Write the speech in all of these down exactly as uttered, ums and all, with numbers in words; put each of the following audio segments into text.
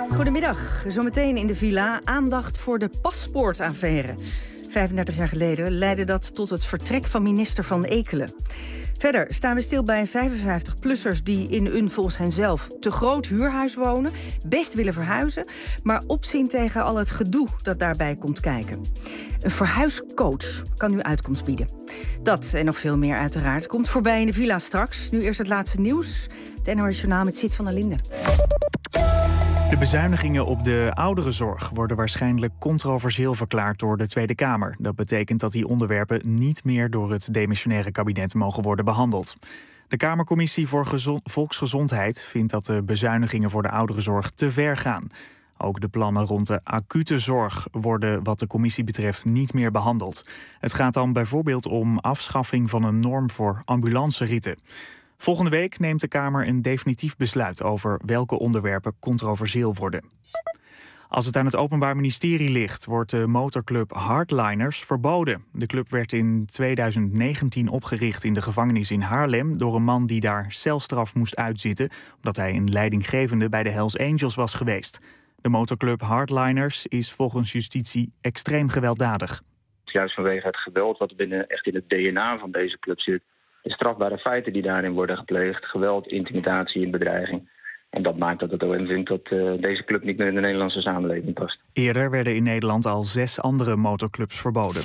Goedemiddag. Zometeen in de villa aandacht voor de paspoortaffaire. vijfendertig jaar geleden leidde dat tot het vertrek van minister Van Ekelen. Verder staan we stil bij vijfenvijftig-plussers die in een volgens henzelf te groot huurhuis wonen, best willen verhuizen, maar opzien tegen al het gedoe dat daarbij komt kijken. Een verhuiscoach kan u uitkomst bieden. Dat en nog veel meer uiteraard komt voorbij in de villa straks. Nu eerst het laatste nieuws. Het N O S Journaal met Siet van der Linden. De bezuinigingen op de ouderenzorg worden waarschijnlijk controversieel verklaard door de Tweede Kamer. Dat betekent dat die onderwerpen niet meer door het demissionaire kabinet mogen worden behandeld. De Kamercommissie voor Gezond- Volksgezondheid vindt dat de bezuinigingen voor de ouderenzorg te ver gaan. Ook de plannen rond de acute zorg worden wat de commissie betreft niet meer behandeld. Het gaat dan bijvoorbeeld om afschaffing van een norm voor ambulanceritten. Volgende week neemt de Kamer een definitief besluit over welke onderwerpen controversieel worden. Als het aan het Openbaar Ministerie ligt, wordt de motorclub Hardliners verboden. De club werd in tweeduizend negentien opgericht in de gevangenis in Haarlem door een man die daar celstraf moest uitzitten, omdat hij een leidinggevende bij de Hells Angels was geweest. De motorclub Hardliners is volgens justitie extreem gewelddadig. Juist vanwege het geweld wat binnen echt in het D N A van deze club zit, de strafbare feiten die daarin worden gepleegd, geweld, intimidatie en bedreiging. En dat maakt dat het O M vindt dat uh, deze club niet meer in de Nederlandse samenleving past. Eerder werden in Nederland al zes andere motorclubs verboden.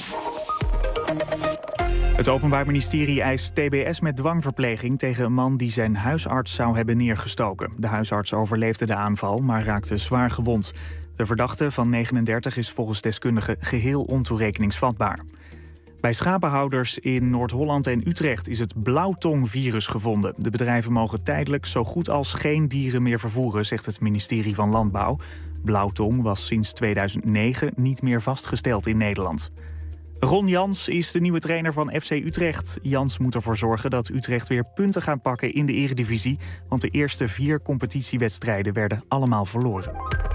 Het Openbaar Ministerie eist T B S met dwangverpleging tegen een man die zijn huisarts zou hebben neergestoken. De huisarts overleefde de aanval, maar raakte zwaar gewond. De verdachte van negenendertig is volgens deskundigen geheel ontoerekeningsvatbaar. Bij schapenhouders in Noord-Holland en Utrecht is het blauwtongvirus gevonden. De bedrijven mogen tijdelijk zo goed als geen dieren meer vervoeren, zegt het ministerie van Landbouw. Blauwtong was sinds tweeduizend negen niet meer vastgesteld in Nederland. Ron Jans is de nieuwe trainer van F C Utrecht. Jans moet ervoor zorgen dat Utrecht weer punten gaat pakken in de Eredivisie, want de eerste vier competitiewedstrijden werden allemaal verloren.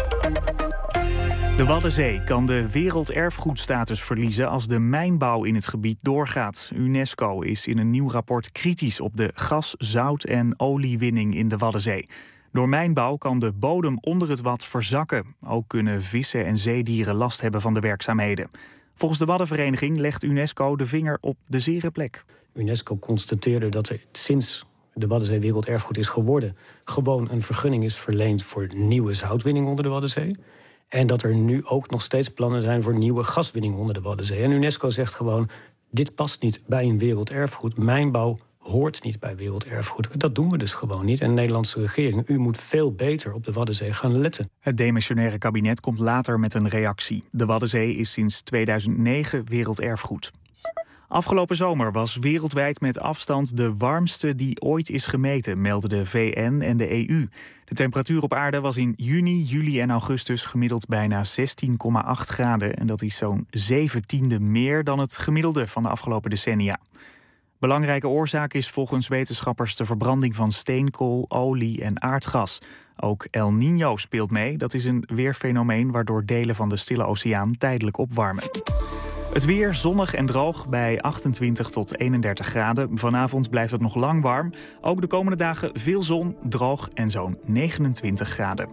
De Waddenzee kan de werelderfgoedstatus verliezen als de mijnbouw in het gebied doorgaat. UNESCO is in een nieuw rapport kritisch op de gas-, zout- en oliewinning in de Waddenzee. Door mijnbouw kan de bodem onder het wad verzakken. Ook kunnen vissen en zeedieren last hebben van de werkzaamheden. Volgens de Waddenvereniging legt UNESCO de vinger op de zere plek. UNESCO constateerde dat er sinds de Waddenzee werelderfgoed is geworden gewoon een vergunning is verleend voor nieuwe zoutwinning onder de Waddenzee. En dat er nu ook nog steeds plannen zijn voor nieuwe gaswinning onder de Waddenzee. En UNESCO zegt gewoon, dit past niet bij een werelderfgoed. Mijnbouw hoort niet bij werelderfgoed. Dat doen we dus gewoon niet. En de Nederlandse regering, u moet veel beter op de Waddenzee gaan letten. Het demissionaire kabinet komt later met een reactie. De Waddenzee is sinds tweeduizend negen werelderfgoed. Afgelopen zomer was wereldwijd met afstand de warmste die ooit is gemeten, melden de V N en de E U. De temperatuur op aarde was in juni, juli en augustus gemiddeld bijna zestien komma acht graden. En dat is zo'n zeventiende meer dan het gemiddelde van de afgelopen decennia. Belangrijke oorzaak is volgens wetenschappers de verbranding van steenkool, olie en aardgas. Ook El Niño speelt mee. Dat is een weerfenomeen waardoor delen van de Stille Oceaan tijdelijk opwarmen. Het weer zonnig en droog bij achtentwintig tot eenendertig graden. Vanavond blijft het nog lang warm. Ook de komende dagen veel zon, droog en zo'n negenentwintig graden.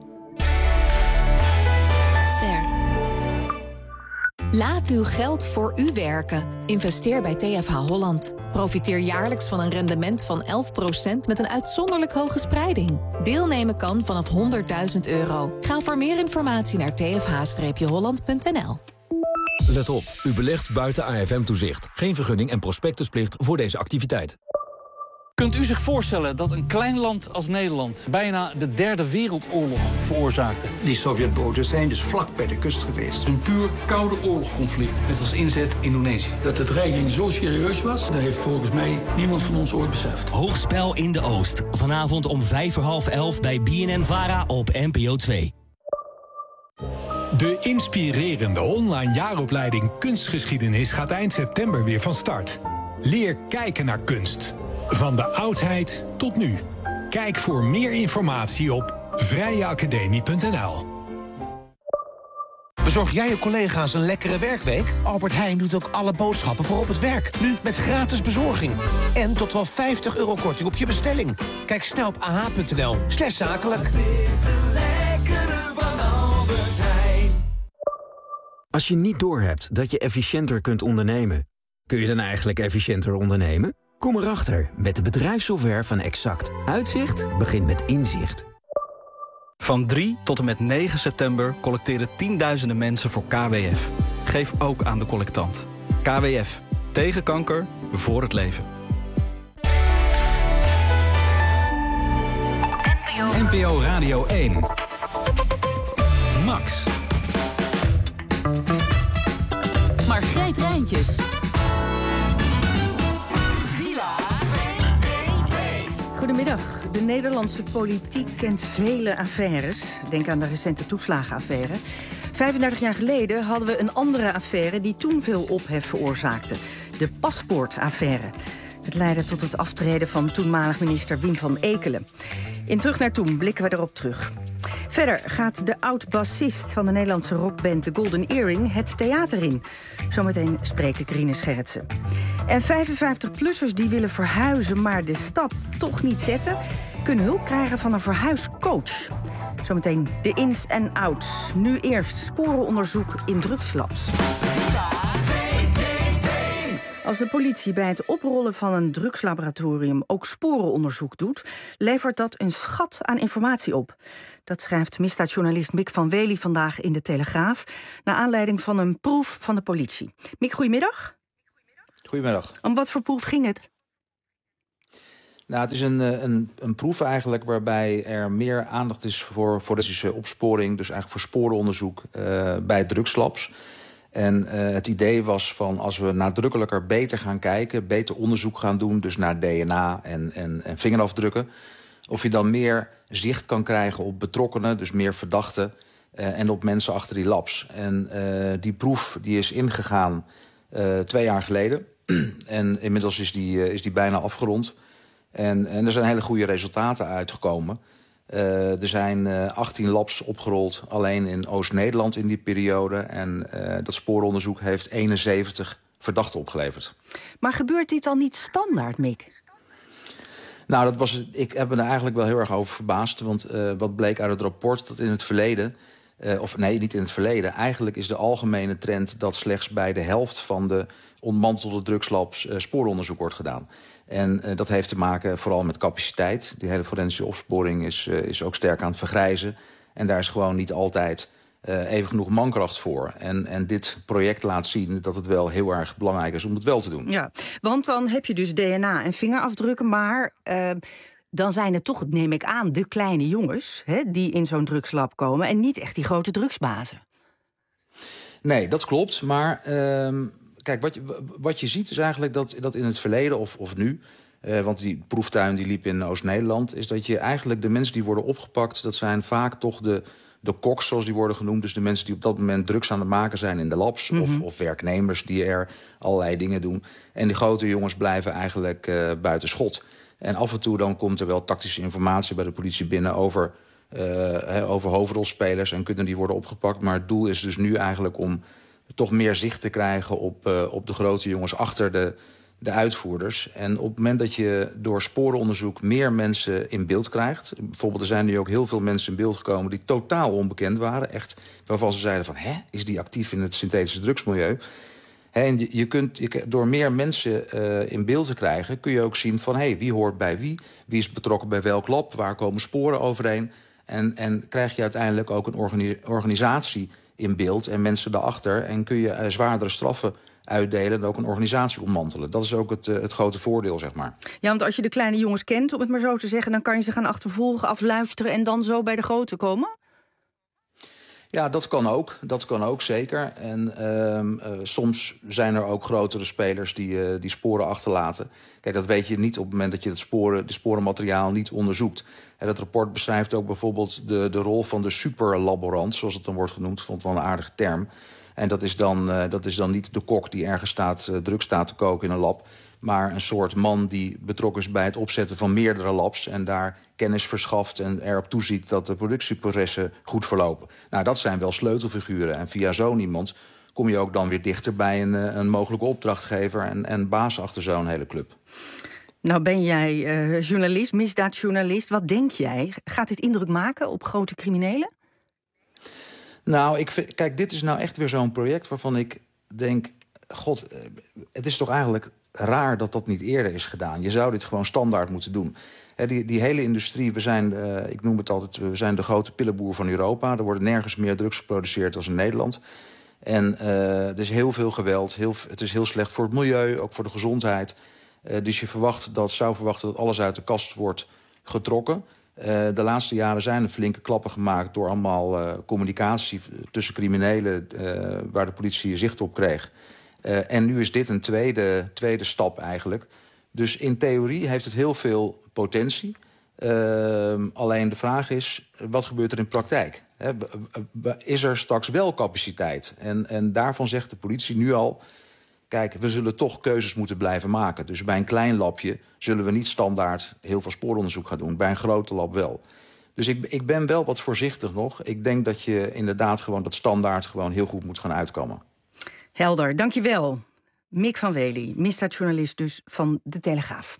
Ster. Laat uw geld voor u werken. Investeer bij T F H Holland. Profiteer jaarlijks van een rendement van elf procent met een uitzonderlijk hoge spreiding. Deelnemen kan vanaf honderdduizend euro. Ga voor meer informatie naar t f h holland punt n l. Let op, u belegt buiten A F M-toezicht. Geen vergunning en prospectusplicht voor deze activiteit. Kunt u zich voorstellen dat een klein land als Nederland bijna de derde wereldoorlog veroorzaakte? Die Sovjetboten zijn dus vlak bij de kust geweest. Een puur koude oorlogconflict met als inzet Indonesië. Dat de dreiging zo serieus was, dat heeft volgens mij niemand van ons ooit beseft. Hoogspel in de Oost. Vanavond om vijf voor half elf bij B N N Vara op N P O twee. De inspirerende online jaaropleiding Kunstgeschiedenis gaat eind september weer van start. Leer kijken naar kunst. Van de oudheid tot nu. Kijk voor meer informatie op vrije academie punt n l. Bezorg jij je collega's een lekkere werkweek? Albert Heijn doet ook alle boodschappen voor op het werk. Nu met gratis bezorging. En tot wel vijftig euro korting op je bestelling. Kijk snel op ah punt n l slash zakelijk. Het is een lekkere van Als je niet doorhebt dat je efficiënter kunt ondernemen, kun je dan eigenlijk efficiënter ondernemen? Kom erachter met de bedrijfssoftware van Exact. Uitzicht begint met inzicht. Van drie tot en met negen september collecteren tienduizenden mensen voor K W F. Geef ook aan de collectant. K W F. Tegen kanker. Voor het leven. N P O Radio één. Max. Margreet Rijntjes. Goedemiddag. De Nederlandse politiek kent vele affaires. Denk aan de recente toeslagenaffaire. vijfendertig jaar geleden hadden we een andere affaire die toen veel ophef veroorzaakte. De paspoortaffaire. Het leidde tot het aftreden van toenmalig minister Wim van Ekelen. In Terug naar Toen blikken we erop terug. Verder gaat de oud-bassist van de Nederlandse rockband The Golden Earring het theater in. Zometeen spreekt ik Rinus Gerritsen. En vijfenvijftig-plussers die willen verhuizen, maar de stap toch niet zetten, kunnen hulp krijgen van een verhuiscoach. Zometeen de ins en outs. Nu eerst sporenonderzoek in drugslabs. Als de politie bij het oprollen van een drugslaboratorium ook sporenonderzoek doet, levert dat een schat aan informatie op. Dat schrijft misdaadjournalist Mick van Wely vandaag in de Telegraaf, naar aanleiding van een proef van de politie. Mick, goedemiddag. Goedemiddag. Om wat voor proef ging het? Nou, het is een, een, een proef eigenlijk waarbij er meer aandacht is voor forensische opsporing, dus eigenlijk voor sporenonderzoek uh, bij drugslabs. En uh, het idee was van als we nadrukkelijker beter gaan kijken, beter onderzoek gaan doen, dus naar D N A en, en, en vingerafdrukken, of je dan meer zicht kan krijgen op betrokkenen, dus meer verdachten, uh, en op mensen achter die labs. En uh, die proef die is ingegaan uh, twee jaar geleden. En inmiddels is die, uh, is die bijna afgerond. En, en er zijn hele goede resultaten uitgekomen. Uh, er zijn uh, achttien labs opgerold, alleen in Oost-Nederland in die periode. En uh, dat sporenonderzoek heeft eenenzeventig verdachten opgeleverd. Maar gebeurt dit dan niet standaard, Mick? Nou, dat was, ik heb me er eigenlijk wel heel erg over verbaasd. Want uh, wat bleek uit het rapport, dat in het verleden, Uh, of nee, niet in het verleden. Eigenlijk is de algemene trend dat slechts bij de helft van de ontmantelde drugslabs uh, sporenonderzoek wordt gedaan. En uh, dat heeft te maken vooral met capaciteit. Die hele forensische opsporing is, uh, is ook sterk aan het vergrijzen. En daar is gewoon niet altijd uh, even genoeg mankracht voor. En, en dit project laat zien dat het wel heel erg belangrijk is om het wel te doen. Ja, want dan heb je dus D N A en vingerafdrukken, maar Uh... dan zijn het toch, neem ik aan, de kleine jongens, hè, die in zo'n drugslab komen en niet echt die grote drugsbazen. Nee, dat klopt. Maar uh, kijk, wat je, wat je ziet is eigenlijk dat, dat in het verleden of, of nu, uh, want die proeftuin die liep in Oost-Nederland, is dat je eigenlijk de mensen die worden opgepakt, dat zijn vaak toch de, de koks, zoals die worden genoemd. Dus de mensen die op dat moment drugs aan het maken zijn in de labs. Mm-hmm. of, of werknemers die er allerlei dingen doen. En die grote jongens blijven eigenlijk uh, buiten schot. En af en toe dan komt er wel tactische informatie bij de politie binnen over, uh, he, over hoofdrolspelers en kunnen die worden opgepakt. Maar het doel is dus nu eigenlijk om toch meer zicht te krijgen op, uh, op de grote jongens achter de, de uitvoerders. En op het moment dat je door sporenonderzoek meer mensen in beeld krijgt, bijvoorbeeld er zijn nu ook heel veel mensen in beeld gekomen die totaal onbekend waren, echt waarvan ze zeiden van, hè, is die actief in het synthetische drugsmilieu? He, en je, je kunt, je, door meer mensen uh, in beeld te krijgen, kun je ook zien van, hey, wie hoort bij wie, wie is betrokken bij welk lab, waar komen sporen overheen. En, en krijg je uiteindelijk ook een organi- organisatie in beeld en mensen daarachter. En kun je uh, zwaardere straffen uitdelen en ook een organisatie ontmantelen. Dat is ook het, uh, het grote voordeel, zeg maar. Ja, want als je de kleine jongens kent, om het maar zo te zeggen, dan kan je ze gaan achtervolgen, afluisteren en dan zo bij de grote komen? Ja, dat kan ook. Dat kan ook, zeker. En uh, uh, soms zijn er ook grotere spelers die, uh, die sporen achterlaten. Kijk, dat weet je niet op het moment dat je het sporen, de sporenmateriaal niet onderzoekt. En dat rapport beschrijft ook bijvoorbeeld de, de rol van de superlaborant, zoals het dan wordt genoemd. Ik vond het wel een aardige term. En dat is dan, uh, dat is dan niet de kok die ergens staat, uh, druk staat te koken in een lab, maar een soort man die betrokken is bij het opzetten van meerdere labs en daar kennis verschaft en erop toeziet dat de productieprocessen goed verlopen. Nou, dat zijn wel sleutelfiguren. En via zo'n iemand kom je ook dan weer dichter bij een, een mogelijke opdrachtgever en, en baas achter zo'n hele club. Nou ben jij uh, journalist, misdaadjournalist. Wat denk jij? Gaat dit indruk maken op grote criminelen? Nou, ik vind, kijk, dit is nou echt weer zo'n project waarvan ik denk... God, het is toch eigenlijk raar dat dat niet eerder is gedaan. Je zou dit gewoon standaard moeten doen. He, die, die hele industrie, we zijn, uh, ik noem het altijd... we zijn de grote pillenboer van Europa. Er worden nergens meer drugs geproduceerd als in Nederland. En uh, er is heel veel geweld. Heel, het is heel slecht voor het milieu, ook voor de gezondheid. Uh, dus je verwacht dat, zou verwachten dat alles uit de kast wordt getrokken. Uh, de laatste jaren zijn er flinke klappen gemaakt... door allemaal uh, communicatie tussen criminelen... Uh, waar de politie zicht op kreeg. Uh, en nu is dit een tweede, tweede stap eigenlijk. Dus in theorie heeft het heel veel potentie. Uh, alleen de vraag is, wat gebeurt er in praktijk? He, is er straks wel capaciteit? En, en daarvan zegt de politie nu al... kijk, we zullen toch keuzes moeten blijven maken. Dus bij een klein labje zullen we niet standaard heel veel spooronderzoek gaan doen. Bij een grote lab wel. Dus ik, ik ben wel wat voorzichtig nog. Ik denk dat je inderdaad gewoon dat standaard gewoon heel goed moet gaan uitkomen. Helder, dankjewel. Mick van Wely, misdaadjournalist dus van De Telegraaf.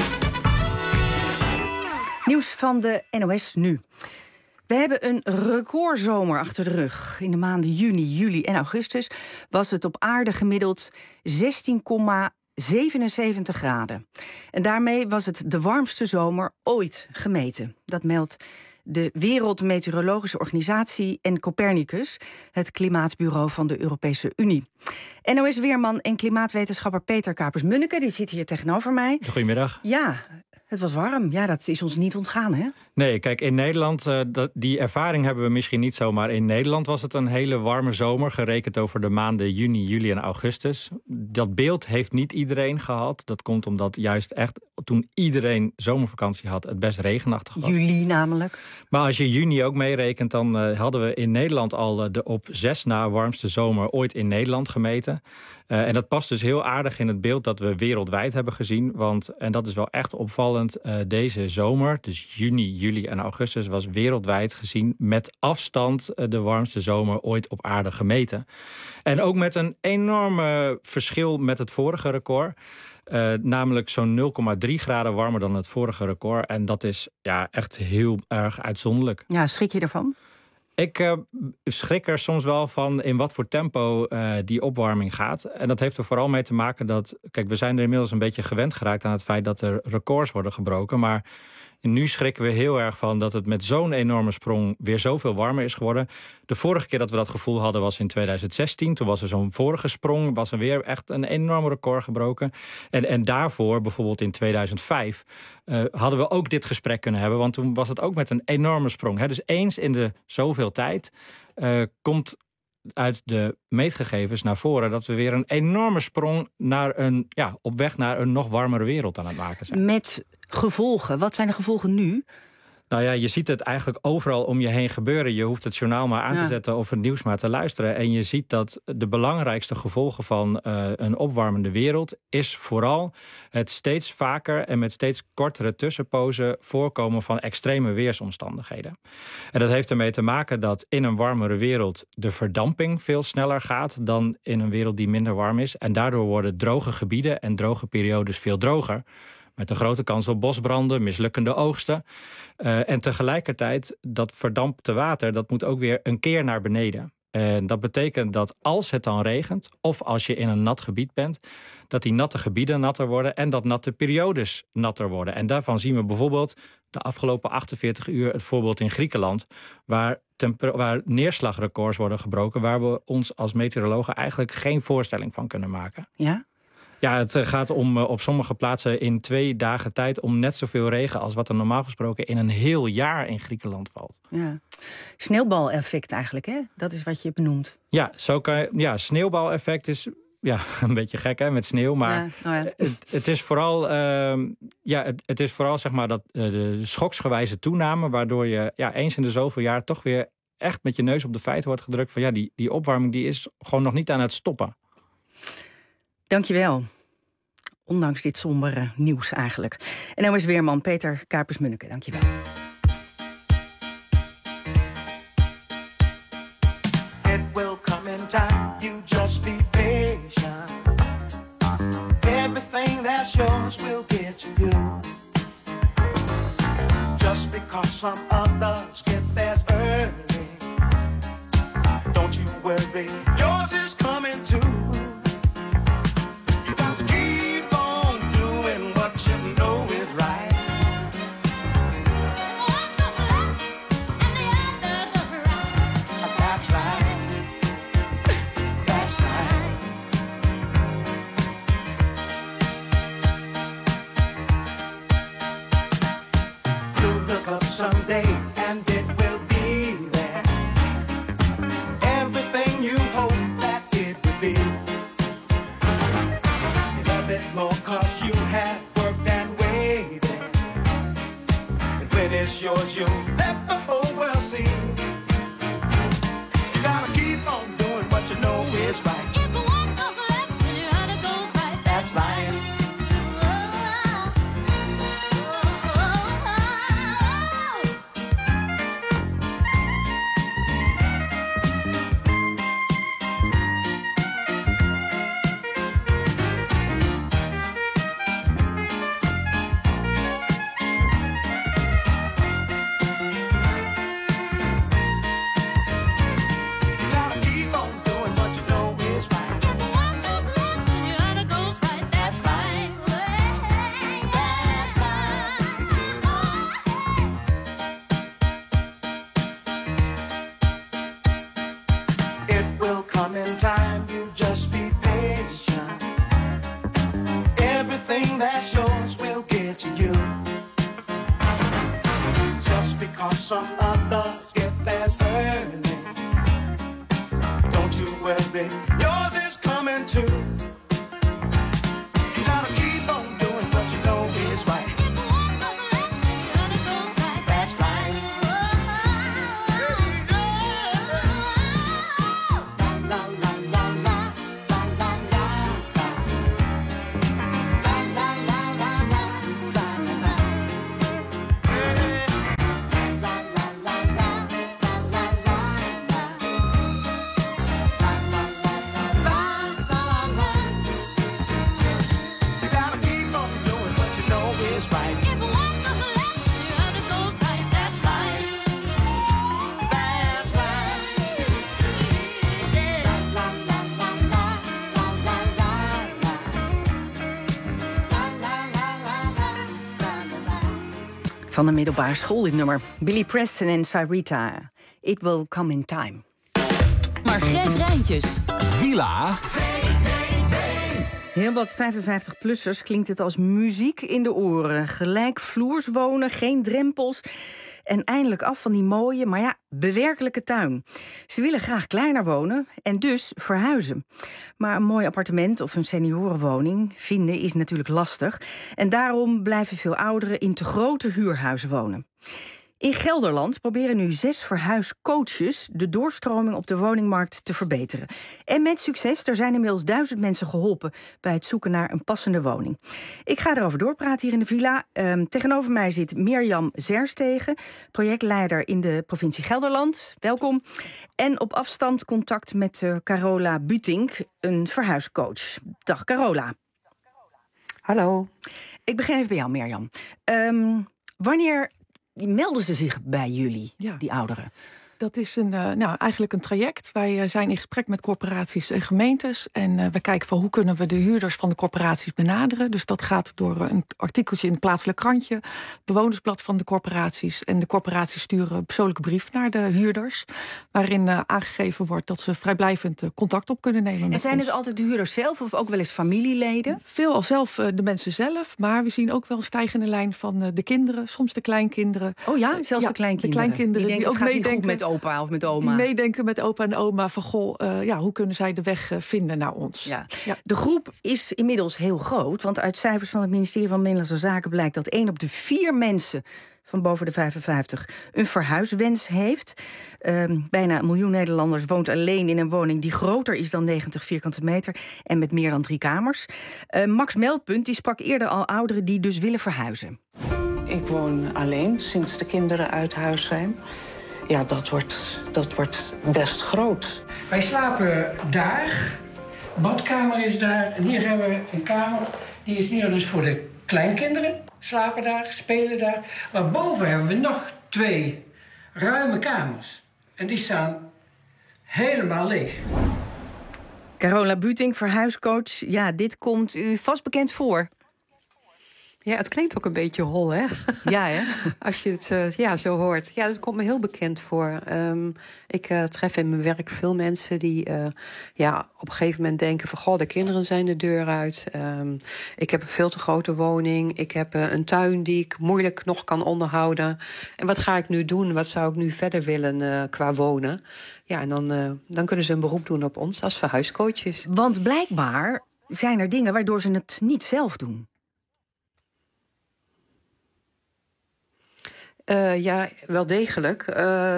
Nieuws van de N O S nu. We hebben een recordzomer achter de rug. In de maanden juni, juli en augustus was het op aarde gemiddeld zestien komma zevenenzeventig graden. En daarmee was het de warmste zomer ooit gemeten. Dat meldt de Wereldmeteorologische Organisatie en Copernicus, het klimaatbureau van de Europese Unie. N O S-weerman en klimaatwetenschapper Peter Kapers-Munneke, die zit hier tegenover mij. Goedemiddag. Ja, het was warm. Ja, dat is ons niet ontgaan, hè? Nee, kijk, in Nederland, uh, dat, die ervaring hebben we misschien niet zo... maar in Nederland was het een hele warme zomer... gerekend over de maanden juni, juli en augustus. Dat beeld heeft niet iedereen gehad. Dat komt omdat juist echt toen iedereen zomervakantie had... het best regenachtig was. Juli namelijk. Maar als je juni ook meerekent... dan uh, hadden we in Nederland al uh, de op zes na warmste zomer... ooit in Nederland gemeten. Uh, en dat past dus heel aardig in het beeld dat we wereldwijd hebben gezien. Want, en dat is wel echt opvallend, uh, deze zomer, dus juni, juli en augustus... was wereldwijd gezien met afstand uh, de warmste zomer ooit op aarde gemeten. En ook met een enorme verschil met het vorige record. Uh, namelijk zo'n nul komma drie graden warmer dan het vorige record. En dat is ja, echt heel erg uitzonderlijk. Ja, schrik je ervan? Ik uh, schrik er soms wel van in wat voor tempo uh, die opwarming gaat. En dat heeft er vooral mee te maken dat... Kijk, we zijn er inmiddels een beetje gewend geraakt aan het feit dat er records worden gebroken. Maar nu schrikken we heel erg van dat het met zo'n enorme sprong weer zoveel warmer is geworden. De vorige keer dat we dat gevoel hadden was in tweeduizend zestien. Toen was er zo'n vorige sprong, was er weer echt een enorm record gebroken. En, en daarvoor, bijvoorbeeld in tweeduizend vijf, uh, hadden we ook dit gesprek kunnen hebben. Want toen was het ook met een enorme sprong. Hè. Dus eens in de zoveel tijd uh, komt uit de meetgegevens naar voren dat we weer een enorme sprong naar een, ja, op weg naar een nog warmere wereld aan het maken zijn. Met gevolgen. Wat zijn de gevolgen nu? Nou ja, je ziet het eigenlijk overal om je heen gebeuren. Je hoeft het journaal maar aan te ja. zetten of het nieuws maar te luisteren. En je ziet dat de belangrijkste gevolgen van uh, een opwarmende wereld is vooral het steeds vaker en met steeds kortere tussenpozen voorkomen van extreme weersomstandigheden. En dat heeft ermee te maken dat in een warmere wereld de verdamping veel sneller gaat dan in een wereld die minder warm is. En daardoor worden droge gebieden en droge periodes veel droger. Met een grote kans op bosbranden, mislukkende oogsten. Uh, en tegelijkertijd, dat verdampte water, dat moet ook weer een keer naar beneden. En dat betekent dat als het dan regent, of als je in een nat gebied bent, dat die natte gebieden natter worden en dat natte periodes natter worden. En daarvan zien we bijvoorbeeld de afgelopen achtenveertig uur het voorbeeld in Griekenland, waar, temper- waar neerslagrecords worden gebroken, waar we ons als meteorologen eigenlijk geen voorstelling van kunnen maken. Ja? Ja, het gaat om uh, op sommige plaatsen in twee dagen tijd om net zoveel regen als wat er normaal gesproken in een heel jaar in Griekenland valt. Ja. Sneeuwbaleffect eigenlijk, hè? Dat is wat je benoemt. Ja, zo kan je, ja, sneeuwbaleffect is ja, een beetje gek hè, met sneeuw. Maar ja, oh ja. het, het is vooral, uh, ja, het, het is vooral zeg maar dat uh, de schoksgewijze toename, waardoor je ja, eens in de zoveel jaar toch weer echt met je neus op de feiten wordt gedrukt van ja, die, die opwarming die is gewoon nog niet aan het stoppen. Dankjewel. Ondanks dit sombere nieuws eigenlijk. En nou is weerman Peter Kapers-Munneke. Dankjewel. It will come in time, you just be patient. Everything that's yours will get to you. Just because some others get theirs early be. Yours is coming too. You got to keep on doing what you know is right. That's right. That's right. You'll look up someday and it will be there. Everything you hope that it will be. You love it more cause you have worked and waited. And when it's yours, you'll let the whole world see. You gotta keep on doing what you know is right. If the one goes left, then the other goes right. That's right. Some others get theirs early. Don't you worry, yours is coming too. You gotta keep on doing what you know is right. If one goes left, the other goes right. That's right. La la la la la la la la la la la la la la. Van de middelbare school, dit nummer. Billy Preston en Sarita. It will come in time. Margreet Rijntjes. Villa. Heel wat vijfenvijftig-plussers klinkt het als muziek in de oren. Gelijkvloers wonen, geen drempels. En eindelijk af van die mooie, maar ja, bewerkelijke tuin. Ze willen graag kleiner wonen en dus verhuizen. Maar een mooi appartement of een seniorenwoning vinden is natuurlijk lastig. En daarom blijven veel ouderen in te grote huurhuizen wonen. In Gelderland proberen nu zes verhuiscoaches de doorstroming op de woningmarkt te verbeteren. En met succes, er zijn inmiddels duizend mensen geholpen bij het zoeken naar een passende woning. Ik ga erover doorpraten hier in de villa. Um, tegenover mij zit Mirjam Zerstegen, projectleider in de provincie Gelderland. Welkom. En op afstand contact met uh, Carola Butink, een verhuiscoach. Dag Carola. Hallo. Ik begin even bij jou, Mirjam. Um, wanneer melden ze zich bij jullie, ja. die ouderen? Dat is een, uh, nou, eigenlijk een traject. Wij uh, zijn in gesprek met corporaties en gemeentes. En uh, we kijken van hoe kunnen we de huurders van de corporaties benaderen. Dus dat gaat door een artikeltje in het plaatselijk krantje, bewonersblad van de corporaties. En de corporaties sturen een persoonlijke brief naar de huurders, waarin uh, aangegeven wordt dat ze vrijblijvend uh, contact op kunnen nemen. Met en zijn ons. het altijd de huurders zelf of ook wel eens familieleden? Veel al zelf uh, de mensen zelf, maar we zien ook wel een stijgende lijn van uh, de kinderen, soms de kleinkinderen. Oh ja, zelfs uh, de kleinkinderen. De kleinkinderen die, die ook meedenken met opa of met oma. Die meedenken met opa en oma van goh, uh, ja, hoe kunnen zij de weg uh, vinden naar ons? Ja. Ja. De groep is inmiddels heel groot, want uit cijfers van het ministerie van Binnenlandse Zaken blijkt dat één op de vier mensen van boven de vijfenvijftig een verhuiswens heeft. Uh, bijna een miljoen Nederlanders woont alleen in een woning die groter is dan negentig vierkante meter en met meer dan drie kamers. Uh, Max Meldpunt die sprak eerder al ouderen die dus willen verhuizen. Ik woon alleen sinds de kinderen uit huis zijn. Ja, dat wordt, dat wordt best groot. Wij slapen daar, badkamer is daar en hier hebben we een kamer. Die is nu dus voor de kleinkinderen, slapen daar, spelen daar. Maar boven hebben we nog twee ruime kamers. En die staan helemaal leeg. Carola Buting, verhuiscoach. Ja, dit komt u vast bekend voor. Ja, het klinkt ook een beetje hol, hè? Ja, hè? Als je het uh, ja, zo hoort. Ja, dat komt me heel bekend voor. Um, ik uh, tref in mijn werk veel mensen die uh, ja, op een gegeven moment denken van... goh, de kinderen zijn de deur uit. Um, ik heb een veel te grote woning. Ik heb uh, een tuin die ik moeilijk nog kan onderhouden. En wat ga ik nu doen? Wat zou ik nu verder willen uh, qua wonen? Ja, en dan, uh, dan kunnen ze een beroep doen op ons als verhuiscoaches. Want blijkbaar zijn er dingen waardoor ze het niet zelf doen. Uh, ja, wel degelijk.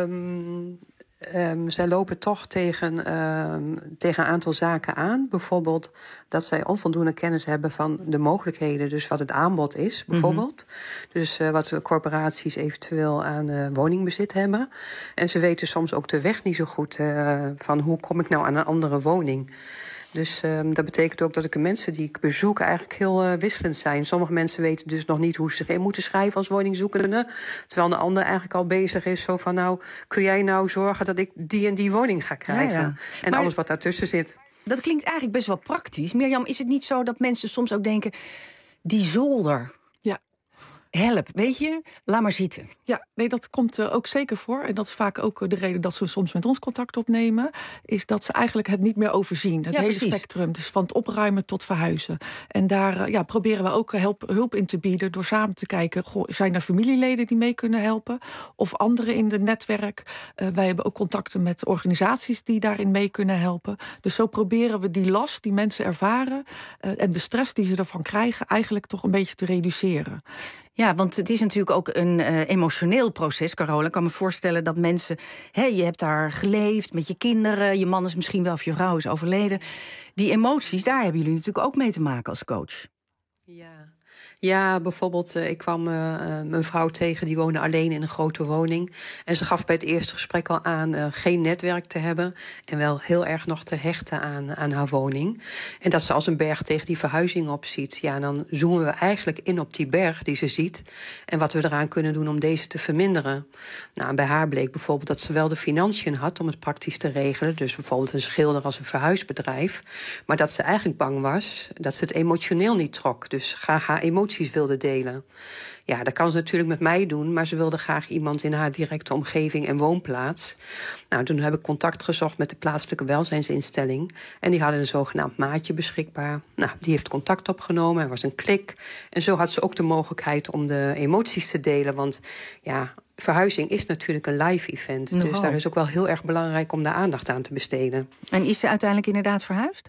Um, um, zij lopen toch tegen, um, tegen een aantal zaken aan. Bijvoorbeeld dat zij onvoldoende kennis hebben van de mogelijkheden. Dus wat het aanbod is, bijvoorbeeld. Mm-hmm. Dus uh, wat de corporaties eventueel aan uh, woningbezit hebben. En ze weten soms ook de weg niet zo goed uh, van hoe kom ik nou aan een andere woning. Dus um, dat betekent ook dat ik de mensen die ik bezoek eigenlijk heel uh, wisselend zijn. Sommige mensen weten dus nog niet hoe ze zich in moeten schrijven als woningzoekende. Terwijl een ander eigenlijk al bezig is zo van... nou, kun jij nou zorgen dat ik die en die woning ga krijgen? Ja, ja. En maar alles wat daartussen zit. Dat klinkt eigenlijk best wel praktisch. Mirjam, is het niet zo dat mensen soms ook denken... die zolder... Ja. Help, weet je? Laat maar zitten. Ja, nee, dat komt uh, ook zeker voor. En dat is vaak ook uh, de reden dat ze soms met ons contact opnemen. Is dat ze eigenlijk het niet meer overzien. Het ja, hele precies. spectrum. Dus van het opruimen tot verhuizen. En daar uh, ja, proberen we ook help, hulp in te bieden. Door samen te kijken, goh, zijn er familieleden die mee kunnen helpen? Of anderen in het netwerk? Uh, wij hebben ook contacten met organisaties die daarin mee kunnen helpen. Dus zo proberen we die last die mensen ervaren... Uh, en de stress die ze ervan krijgen... eigenlijk toch een beetje te reduceren. Ja, want het is natuurlijk ook een uh, emotioneel proces, Carola. Ik kan me voorstellen dat mensen... Hè, je hebt daar geleefd met je kinderen... je man is misschien wel of je vrouw is overleden. Die emoties, daar hebben jullie natuurlijk ook mee te maken als coach. Ja. Ja, bijvoorbeeld, uh, ik kwam uh, mijn vrouw tegen, die woonde alleen in een grote woning. En ze gaf bij het eerste gesprek al aan uh, geen netwerk te hebben... en wel heel erg nog te hechten aan, aan haar woning. En dat ze als een berg tegen die verhuizing op ziet. Ja, dan zoomen we eigenlijk in op die berg die ze ziet... en wat we eraan kunnen doen om deze te verminderen. Nou, bij haar bleek bijvoorbeeld dat ze wel de financiën had om het praktisch te regelen. Dus bijvoorbeeld een schilder als een verhuisbedrijf. Maar dat ze eigenlijk bang was dat ze het emotioneel niet trok. Dus graag haar emoties wilde delen. Ja, dat kan ze natuurlijk met mij doen... maar ze wilde graag iemand in haar directe omgeving en woonplaats. Nou, toen heb ik contact gezocht met de plaatselijke welzijnsinstelling... en die hadden een zogenaamd maatje beschikbaar. Nou, die heeft contact opgenomen, er was een klik... en zo had ze ook de mogelijkheid om de emoties te delen... want ja, verhuizing is natuurlijk een live event... Nogal. Dus daar is ook wel heel erg belangrijk om daar aandacht aan te besteden. En is ze uiteindelijk inderdaad verhuisd?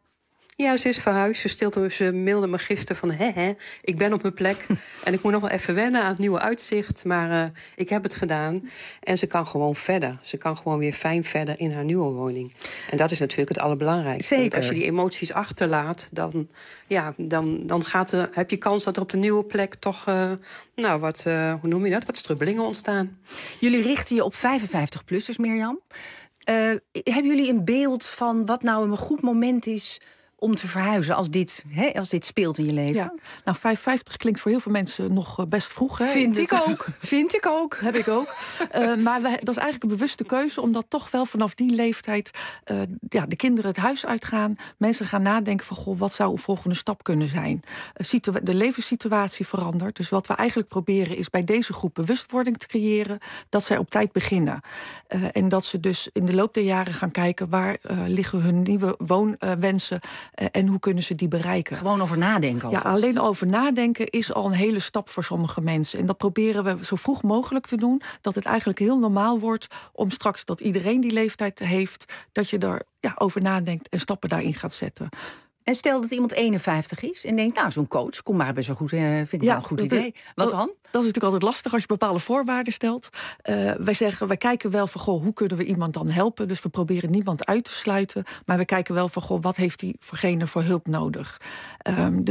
Ja, ze is verhuisd. Ze, stilte, ze mailde me gisteren van... hè, hè, ik ben op mijn plek en ik moet nog wel even wennen aan het nieuwe uitzicht... maar uh, ik heb het gedaan. En ze kan gewoon verder. Ze kan gewoon weer fijn verder in haar nieuwe woning. En dat is natuurlijk het allerbelangrijkste. Zeker. Want als je die emoties achterlaat... dan, ja, dan, dan gaat er, heb je kans dat er op de nieuwe plek toch... Uh, nou, wat, uh, hoe noem je dat? Wat strubbelingen ontstaan. Jullie richten je op vijfenvijftig-plussers, Mirjam. Uh, hebben jullie een beeld van wat nou een goed moment is... om te verhuizen als dit, hè, als dit speelt in je leven? Ja. Nou, vijfenvijftig klinkt voor heel veel mensen nog best vroeg. Hè? Vind ik ook. Vind ik ook. Heb ik ook. uh, maar we, dat is eigenlijk een bewuste keuze... omdat toch wel vanaf die leeftijd uh, ja, de kinderen het huis uitgaan. Mensen gaan nadenken van, goh, wat zou een volgende stap kunnen zijn? Uh, situa- de levenssituatie verandert. Dus wat we eigenlijk proberen is bij deze groep bewustwording te creëren... dat zij op tijd beginnen. Uh, en dat ze dus in de loop der jaren gaan kijken... waar uh, liggen hun nieuwe woonwensen... Uh, en hoe kunnen ze die bereiken? Gewoon over nadenken alvast. Ja, alleen over nadenken is al een hele stap voor sommige mensen. En dat proberen we zo vroeg mogelijk te doen. Dat het eigenlijk heel normaal wordt om straks dat iedereen die leeftijd heeft... dat je daar ja, over nadenkt en stappen daarin gaat zetten. En stel dat iemand eenenvijftig is en denkt... nou, zo'n coach, kom maar best wel goed, uh, vind ik ja, wel een goed idee. Is, Wat dan? Dat is natuurlijk altijd lastig als je bepaalde voorwaarden stelt. Uh, wij zeggen, wij kijken wel van, goh, hoe kunnen we iemand dan helpen? Dus we proberen niemand uit te sluiten. Maar we kijken wel van, goh, wat heeft die voorgene voor hulp nodig? Um, dus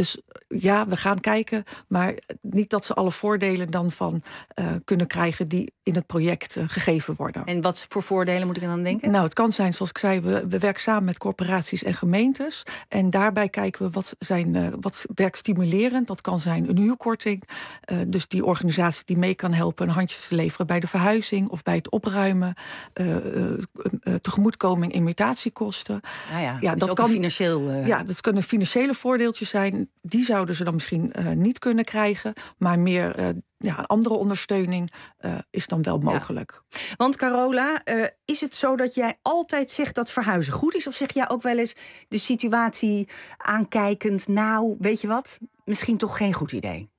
ja, we gaan kijken, maar niet dat ze alle voordelen dan van uh, kunnen krijgen die in het project uh, gegeven worden. En wat voor voordelen moet ik dan denken? Nou, het kan zijn, zoals ik zei, we, we werken samen met corporaties en gemeentes. En daarbij kijken we wat, zijn, uh, wat werkt stimulerend. Dat kan zijn een huurkorting. Uh, dus die organisatie die mee kan helpen een handje te leveren bij de verhuizing of bij het opruimen. Uh, uh, uh, tegemoetkoming in mutatiekosten. Ja, ja, ja dus dat ook kan een financieel. Uh... Ja, dat kunnen financiële voordeeltjes zijn. Die zouden ze dan misschien uh, niet kunnen krijgen, maar meer uh, ja, andere ondersteuning uh, is dan wel mogelijk. Ja. Want Carola, uh, is het zo dat jij altijd zegt dat verhuizen goed is? Of zeg jij ook wel eens de situatie aankijkend, nou, weet je wat, misschien toch geen goed idee?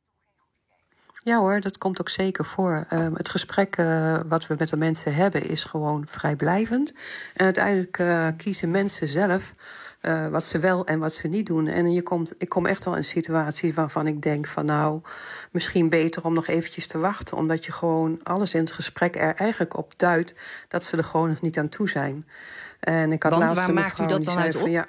Ja hoor, dat komt ook zeker voor. Uh, het gesprek uh, wat we met de mensen hebben is gewoon vrijblijvend. En uiteindelijk uh, kiezen mensen zelf Uh, wat ze wel en wat ze niet doen. En je komt, ik kom echt wel in situaties waarvan ik denk van nou, misschien beter om nog eventjes te wachten. Omdat je gewoon alles in het gesprek er eigenlijk op duidt dat ze er gewoon nog niet aan toe zijn. En ik had Want laatst waar maakt u dat dan uit op? Van, ja,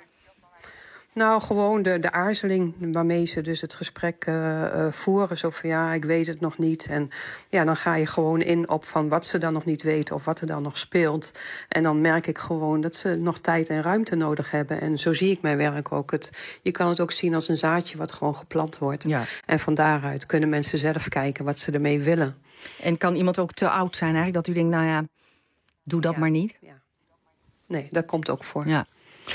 nou, gewoon de, de aarzeling waarmee ze dus het gesprek uh, uh, voeren. Zo van ja, ik weet het nog niet. En ja, dan ga je gewoon in op van wat ze dan nog niet weten of wat er dan nog speelt. En dan merk ik gewoon dat ze nog tijd en ruimte nodig hebben. En zo zie ik mijn werk ook. Het, je kan het ook zien als een zaadje wat gewoon geplant wordt. Ja. En van daaruit kunnen mensen zelf kijken wat ze ermee willen. En kan iemand ook te oud zijn eigenlijk? Dat u denkt, nou ja, doe dat ja. maar niet? Ja. Nee, dat komt ook voor. Ja.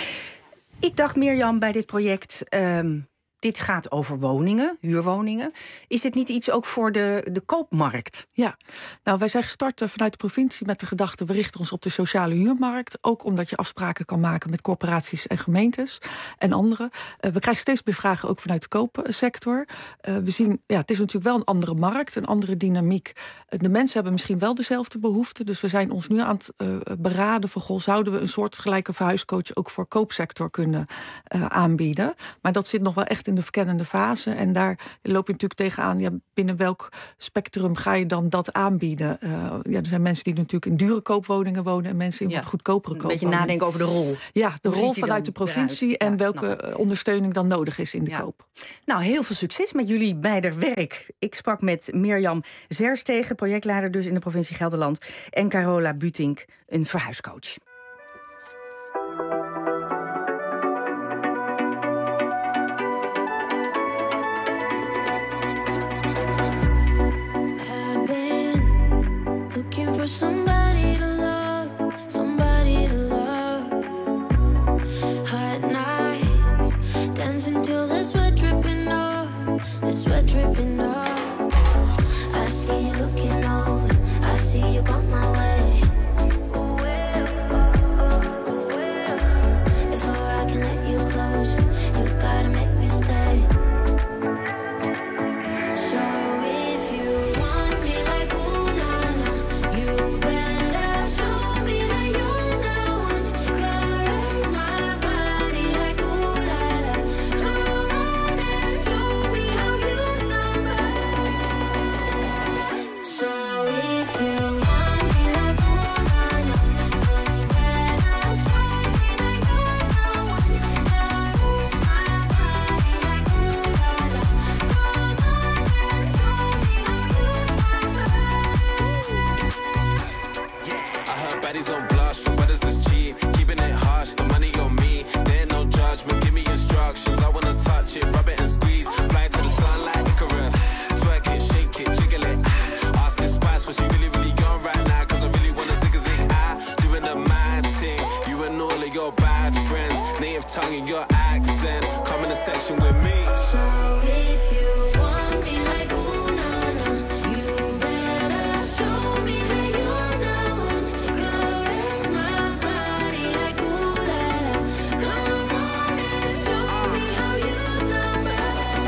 Ik dacht, Mirjam, bij dit project, um, dit gaat over woningen, huurwoningen. Is dit niet iets ook voor de, de koopmarkt? Ja, nou, wij zijn gestart vanuit de provincie met de gedachte, we richten ons op de sociale huurmarkt. Ook omdat je afspraken kan maken met corporaties en gemeentes en anderen. Uh, we krijgen steeds meer vragen ook vanuit de koopsector. Uh, we zien, ja, het is natuurlijk wel een andere markt, een andere dynamiek. Uh, de mensen hebben misschien wel dezelfde behoeften. Dus we zijn ons nu aan het uh, beraden van, goh, zouden we een soortgelijke verhuiscoach ook voor koopsector kunnen uh, aanbieden. Maar dat zit nog wel echt in de verkennende fase. En daar loop je natuurlijk tegenaan, ja, binnen welk spectrum ga je dan dat aanbieden? Uh, ja, er zijn mensen die natuurlijk in dure koopwoningen wonen en mensen in ja. wat goedkopere koopwoningen. Een beetje nadenken over de rol. Ja, de Hoe rol vanuit de provincie ja, en welke ondersteuning dan nodig is in de ja. koop. Nou, heel veel succes met jullie beider werk. Ik sprak met Mirjam Zerstegen, projectleider dus in de provincie Gelderland, en Carola Butink, een verhuiscoach. For somebody to love, somebody to love. Hot nights, dancing till the sweat dripping off, the sweat dripping off. I see you looking over, I see you come my way. Ooh, well, oh, oh, ooh, well. Before I can let you closer, you gotta make me stay. So if you want me like ooh, nah, nah, you better show me that you're the one. Caress my body like ooh la la. Come on and show me how you somebody. So if you want me like ooh la la, you better show me that you're the one. Caress my body like ooh la la. Come on and show me how you I heard baddies on blush, for brothers is cheap. Keeping it harsh, the money on me. There ain't no judgment, give me instructions. I wanna touch it, rub it and squeeze. Fly to the sun like Icarus. Twerk it, shake it, jiggle it. Ask this spice, what she really, really on right now. Cause I really wanna zig a zig. I doing the mad thing. You and all of your bad friends. Native tongue and your accent. Come in the section with me. So if you want me like ooh na na, you better show me that you're the one. Caress my body like ooh la la. Come on and show me how you somebody.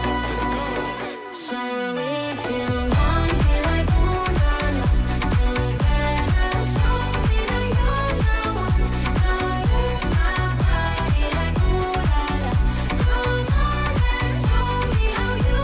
So if you want me like ooh na na, you better show me that you're the one. Caress my body like ooh la la. Come on and show me how you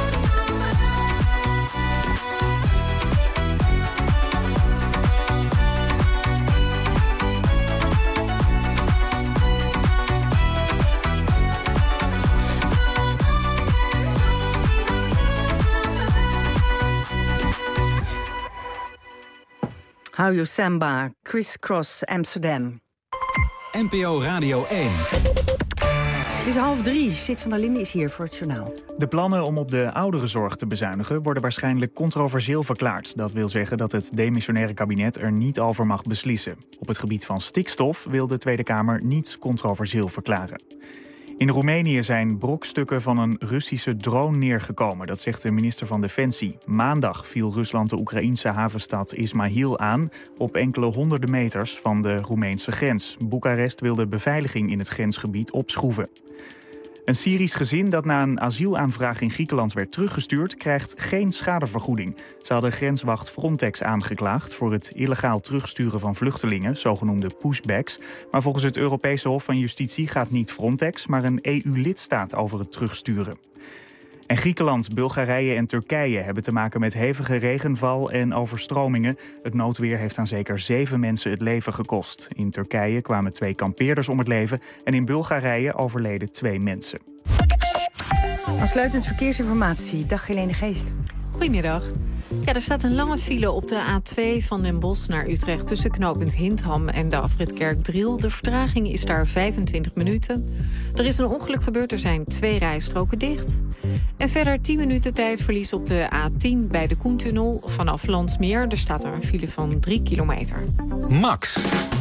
How You Samba, Criss Cross Amsterdam. N P O Radio één. Het is half drie. Sid van der Linden is hier voor het journaal. De plannen om op de ouderenzorg te bezuinigen worden waarschijnlijk controversieel verklaard. Dat wil zeggen dat het demissionaire kabinet er niet over mag beslissen. Op het gebied van stikstof wil de Tweede Kamer niets controversieel verklaren. In Roemenië zijn brokstukken van een Russische drone neergekomen. Dat zegt de minister van Defensie. Maandag viel Rusland de Oekraïense havenstad Ismail aan op enkele honderden meters van de Roemeense grens. Boekarest wil de beveiliging in het grensgebied opschroeven. Een Syrisch gezin dat na een asielaanvraag in Griekenland werd teruggestuurd, krijgt geen schadevergoeding. Ze hadden grenswacht Frontex aangeklaagd voor het illegaal terugsturen van vluchtelingen, zogenoemde pushbacks. Maar volgens het Europese Hof van Justitie gaat niet Frontex, maar een E U-lidstaat over het terugsturen. En Griekenland, Bulgarije en Turkije hebben te maken met hevige regenval en overstromingen. Het noodweer heeft aan zeker zeven mensen het leven gekost. In Turkije kwamen twee kampeerders om het leven en in Bulgarije overleden twee mensen. Aansluitend verkeersinformatie. Dag Helene Geest. Goedemiddag. Ja, er staat een lange file op de A twee van Den Bosch naar Utrecht tussen knooppunt Hindham en de afrit Kerkdriel. De vertraging is daar vijfentwintig minuten. Er is een ongeluk gebeurd, er zijn twee rijstroken dicht. En verder tien minuten tijdverlies op de A tien bij de Koentunnel vanaf Landsmeer. Er staat er een file van drie kilometer. Max.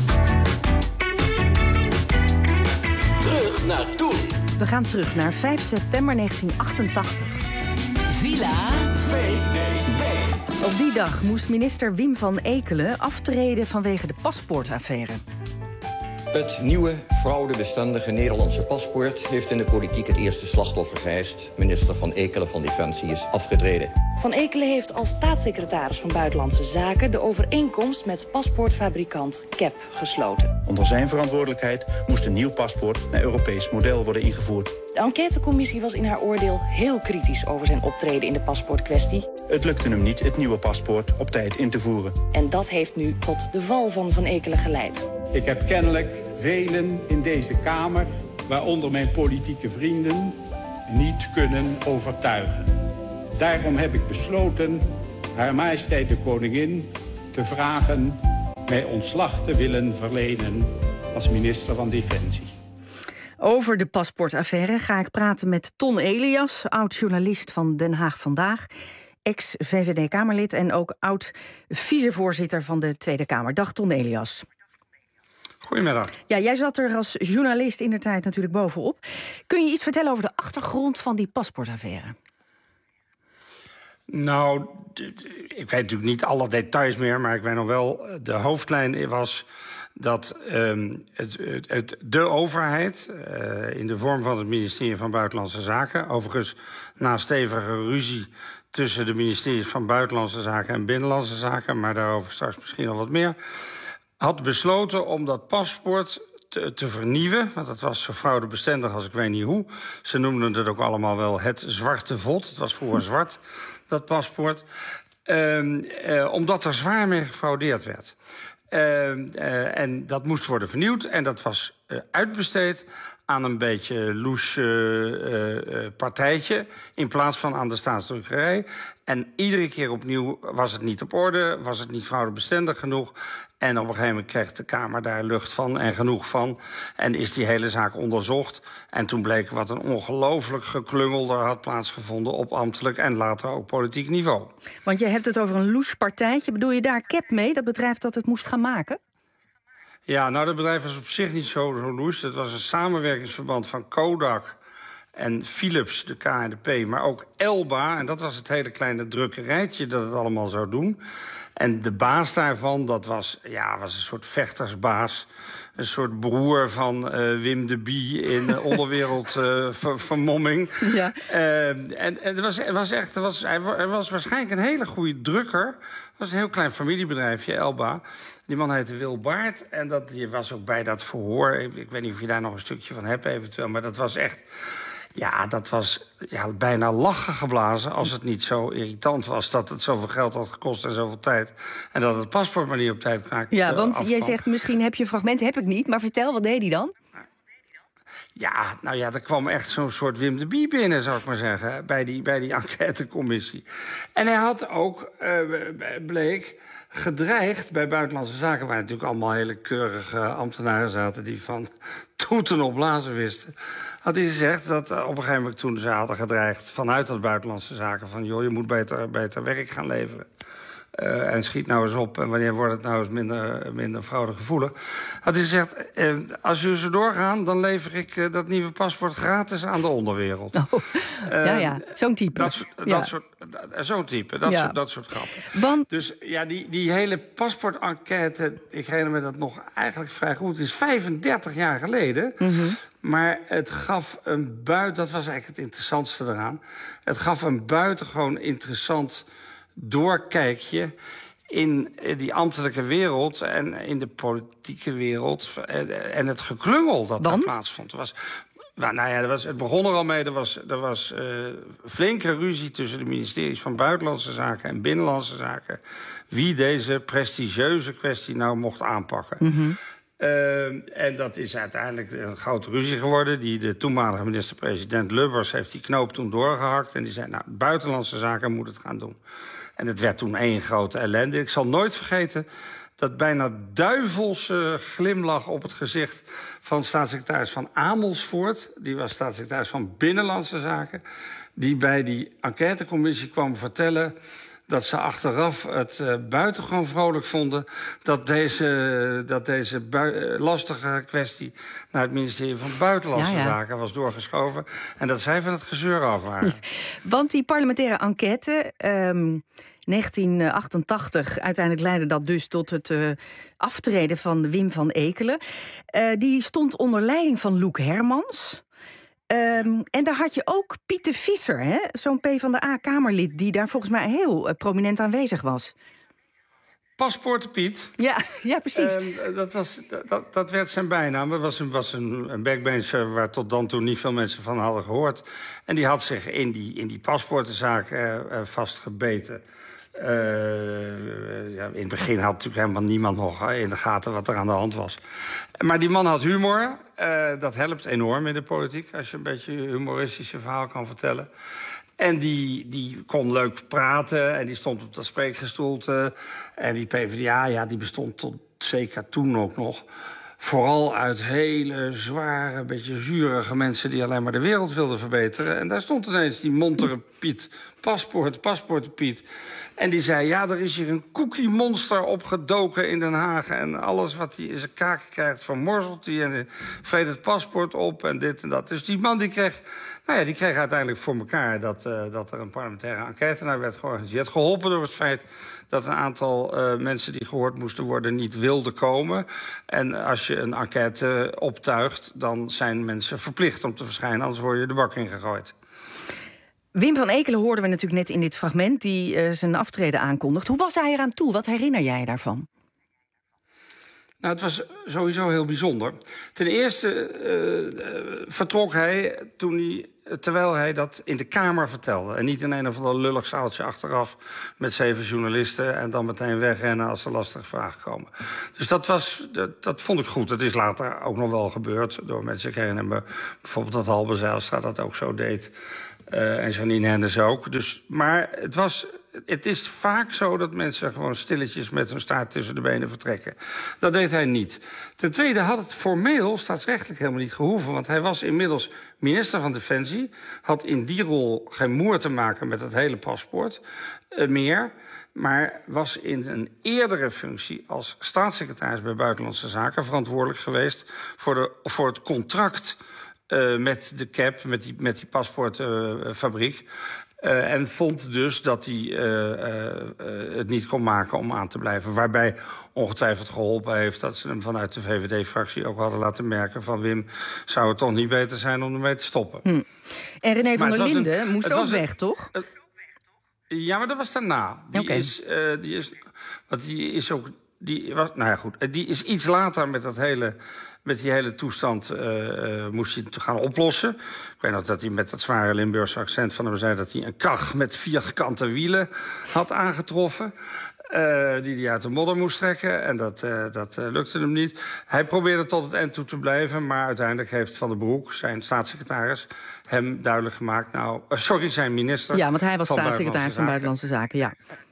Terug naar toen. We gaan terug naar vijf september negentien achtentachtig. Villa V D B. Op die dag moest minister Wim van Ekelen aftreden vanwege de paspoortaffaire. Het nieuwe, fraudebestendige Nederlandse paspoort heeft in de politiek het eerste slachtoffer geëist. Minister Van Ekelen van Defensie is afgetreden. Van Ekelen heeft als staatssecretaris van Buitenlandse Zaken de overeenkomst met paspoortfabrikant C E P gesloten. Onder zijn verantwoordelijkheid moest een nieuw paspoort naar Europees model worden ingevoerd. De enquêtecommissie was in haar oordeel heel kritisch over zijn optreden in de paspoortkwestie. Het lukte hem niet het nieuwe paspoort op tijd in te voeren. En dat heeft nu tot de val van Van Ekelen geleid. Ik heb kennelijk velen in deze Kamer, waaronder mijn politieke vrienden, niet kunnen overtuigen. Daarom heb ik besloten Haar Majesteit de Koningin te vragen mij ontslag te willen verlenen als minister van Defensie. Over de paspoortaffaire ga ik praten met Ton Elias, oud-journalist van Den Haag Vandaag, ex-V V D-Kamerlid en ook oud-vicevoorzitter van de Tweede Kamer. Dag Ton Elias. Goedemiddag. Ja, jij zat er als journalist indertijd natuurlijk bovenop. Kun je iets vertellen over de achtergrond van die paspoortaffaire? Nou, ik weet natuurlijk niet alle details meer, maar ik weet nog wel, de hoofdlijn was dat um, het, het, het, de overheid, uh, in de vorm van het ministerie van Buitenlandse Zaken, overigens na stevige ruzie tussen de ministeries van Buitenlandse Zaken en Binnenlandse Zaken, maar daarover straks misschien nog wat meer, had besloten om dat paspoort te, te vernieuwen. Want dat was zo fraudebestendig als ik weet niet hoe. Ze noemden het ook allemaal wel het zwarte vod. Het was vroeger zwart, dat paspoort. Uh, uh, omdat er zwaar mee gefraudeerd werd. Uh, uh, en dat moest worden vernieuwd. En dat was uh, uitbesteed aan een beetje loes uh, uh, partijtje, in plaats van aan de staatsdrukkerij. En iedere keer opnieuw was het niet op orde, was het niet fraudebestendig genoeg. En op een gegeven moment kreeg de Kamer daar lucht van en genoeg van. En is die hele zaak onderzocht. En toen bleek wat een ongelooflijk geklungel er had plaatsgevonden op ambtelijk en later ook politiek niveau. Want je hebt het over een loes partijtje. Bedoel je daar C E P mee, dat bedrijf dat het moest gaan maken? Ja, nou, dat bedrijf was op zich niet zo, zo loes. Het was een samenwerkingsverband van Kodak en Philips, de K en de P, maar ook Elba. En dat was het hele kleine drukkerijtje dat het allemaal zou doen. En de baas daarvan, dat was, ja, was een soort vechtersbaas. Een soort broer van uh, Wim de Bie in uh, onderwereldvermomming. Uh, ja. uh, en en het was, het was echt, het was, hij was waarschijnlijk een hele goede drukker. Het was een heel klein familiebedrijfje, Elba. Die man heette Wil Baert en dat, die was ook bij dat verhoor. Ik, ik weet niet of je daar nog een stukje van hebt eventueel, maar dat was echt... Ja, dat was ja, bijna lachen geblazen als het niet zo irritant was dat het zoveel geld had gekost en zoveel tijd. En dat het paspoort maar niet op tijd raakte. Ja, want afstand. Jij zegt misschien heb je fragmenten, heb ik niet. Maar vertel, wat deed hij dan? Ja, nou ja, er kwam echt zo'n soort Wim de Bie binnen, zou ik maar zeggen, bij die, bij die enquêtecommissie. En hij had ook, uh, bleek, gedreigd bij Buitenlandse Zaken, waar natuurlijk allemaal hele keurige ambtenaren zaten die van toeten op blazen wisten. Had hij gezegd dat uh, op een gegeven moment toen ze hadden gedreigd vanuit dat Buitenlandse Zaken van joh, je moet beter, beter werk gaan leveren. Uh, en schiet nou eens op. En wanneer wordt het nou eens minder, minder fraudegevoelig? Had hij gezegd, uh, als jullie zo doorgaan, dan lever ik uh, dat nieuwe paspoort gratis aan de onderwereld. Oh. Uh, ja, ja, zo'n type. Dat soort, ja. dat soort, uh, zo'n type, dat, ja. soort, dat soort grappen. Want... Dus ja, die, die hele paspoortenquête, ik herinner me dat nog eigenlijk vrij goed. Het is vijfendertig jaar geleden. Mm-hmm. Maar het gaf een buiten, dat was eigenlijk het interessantste eraan. Het gaf een buitengewoon interessant doorkijkje in die ambtelijke wereld en in de politieke wereld en het geklungel dat daar plaatsvond. Was, nou ja, er was, het begon er al mee, er was, er was uh, flinke ruzie tussen de ministeries van Buitenlandse Zaken en Binnenlandse Zaken wie deze prestigieuze kwestie nou mocht aanpakken. Mm-hmm. Uh, en dat is uiteindelijk een grote ruzie geworden. Die de toenmalige minister-president Lubbers heeft die knoop toen doorgehakt. En die zei, nou, Buitenlandse Zaken moet het gaan doen. En het werd toen één grote ellende. Ik zal nooit vergeten dat bijna duivelse glimlach op het gezicht van staatssecretaris van Amersfoort. Die was staatssecretaris van Binnenlandse Zaken. Die bij die enquêtecommissie kwam vertellen dat ze achteraf het uh, buitengewoon vrolijk vonden dat deze, dat deze bui- lastige kwestie naar het ministerie van Buitenlandse ja, ja. Zaken was doorgeschoven. En dat zij van het gezeur af waren. Want die parlementaire enquête, um, negentien achtentachtig, uiteindelijk leidde dat dus tot het uh, aftreden van Wim van Ekelen. Uh, die stond onder leiding van Loek Hermans. Um, en daar had je ook Piet de Visser, hè? Zo'n PvdA-kamerlid die daar volgens mij heel uh, prominent aanwezig was. Paspoort Piet. Ja, ja precies. Uh, dat, was, dat, dat werd zijn bijnaam. Het was een, was een, een backbencher waar tot dan toe niet veel mensen van hadden gehoord. En die had zich in die, in die paspoortenzaak uh, uh, vastgebeten. Uh, ja, in het begin had natuurlijk helemaal niemand nog in de gaten wat er aan de hand was. Maar die man had humor. Uh, dat helpt enorm in de politiek, als je een beetje humoristische verhaal kan vertellen. En die, die kon leuk praten en die stond op dat spreekgestoelte. En die PvdA, ja, die bestond tot zeker toen ook nog vooral uit hele zware, beetje zurige mensen die alleen maar de wereld wilden verbeteren. En daar stond ineens die montere Piet, paspoort, paspoort Piet. En die zei, ja, er is hier een cookie-monster opgedoken in Den Haag. En alles wat hij in zijn kaak krijgt, vermorzelt hij. En vreet het paspoort op en dit en dat. Dus die man die kreeg, nou ja, die kreeg uiteindelijk voor elkaar dat, uh, dat er een parlementaire enquête naar werd georganiseerd. Geholpen door het feit dat een aantal uh, mensen die gehoord moesten worden niet wilden komen. En als je een enquête optuigt, dan zijn mensen verplicht om te verschijnen. Anders word je de bak ingegooid. Wim van Ekelen hoorden we natuurlijk net in dit fragment die uh, zijn aftreden aankondigt. Hoe was hij eraan toe? Wat herinner jij daarvan? Nou, het was sowieso heel bijzonder. Ten eerste uh, uh, vertrok hij toen hij, terwijl hij dat in de Kamer vertelde. En niet in een of ander lullig zaaltje achteraf met zeven journalisten en dan meteen wegrennen als er lastige vragen komen. Dus dat, was, dat, dat vond ik goed. Dat is later ook nog wel gebeurd door mensen. Ik herinner me bijvoorbeeld dat Halbe Zijlstra dat ook zo deed. Uh, en Janine Hennis ook. Dus, maar het, was, het is vaak zo dat mensen gewoon stilletjes met hun staart tussen de benen vertrekken. Dat deed hij niet. Ten tweede had het formeel staatsrechtelijk helemaal niet gehoeven. Want hij was inmiddels minister van Defensie. Had in die rol geen moer te maken met het hele paspoort uh, meer. Maar was in een eerdere functie als staatssecretaris bij Buitenlandse Zaken verantwoordelijk geweest voor, de, voor het contract Uh, met de C A P, met die, met die paspoortfabriek. Uh, uh, en vond dus dat hij uh, uh, uh, het niet kon maken om aan te blijven. Waarbij ongetwijfeld geholpen heeft dat ze hem vanuit de V V D-fractie ook hadden laten merken van Wim, zou het toch niet beter zijn om ermee te stoppen. Hm. En René van der Linden een, moest ook weg, een, toch? Het, ja, maar dat was daarna. Die okay. is, uh, die is, want die is ook, die was, nou ja goed, die is iets later met dat hele. Met die hele toestand uh, uh, moest hij het gaan oplossen. Ik weet nog dat hij met dat zware Limburgse accent van hem zei dat hij een kach met vierkante wielen had aangetroffen. Uh, die hij uit de modder moest trekken. En dat, uh, dat uh, lukte hem niet. Hij probeerde tot het eind toe te blijven. Maar uiteindelijk heeft Van den Broek, zijn staatssecretaris, hem duidelijk gemaakt. Nou, uh, sorry, zijn minister. Ja, want hij was staatssecretaris van Buitenlandse Zaken, ja.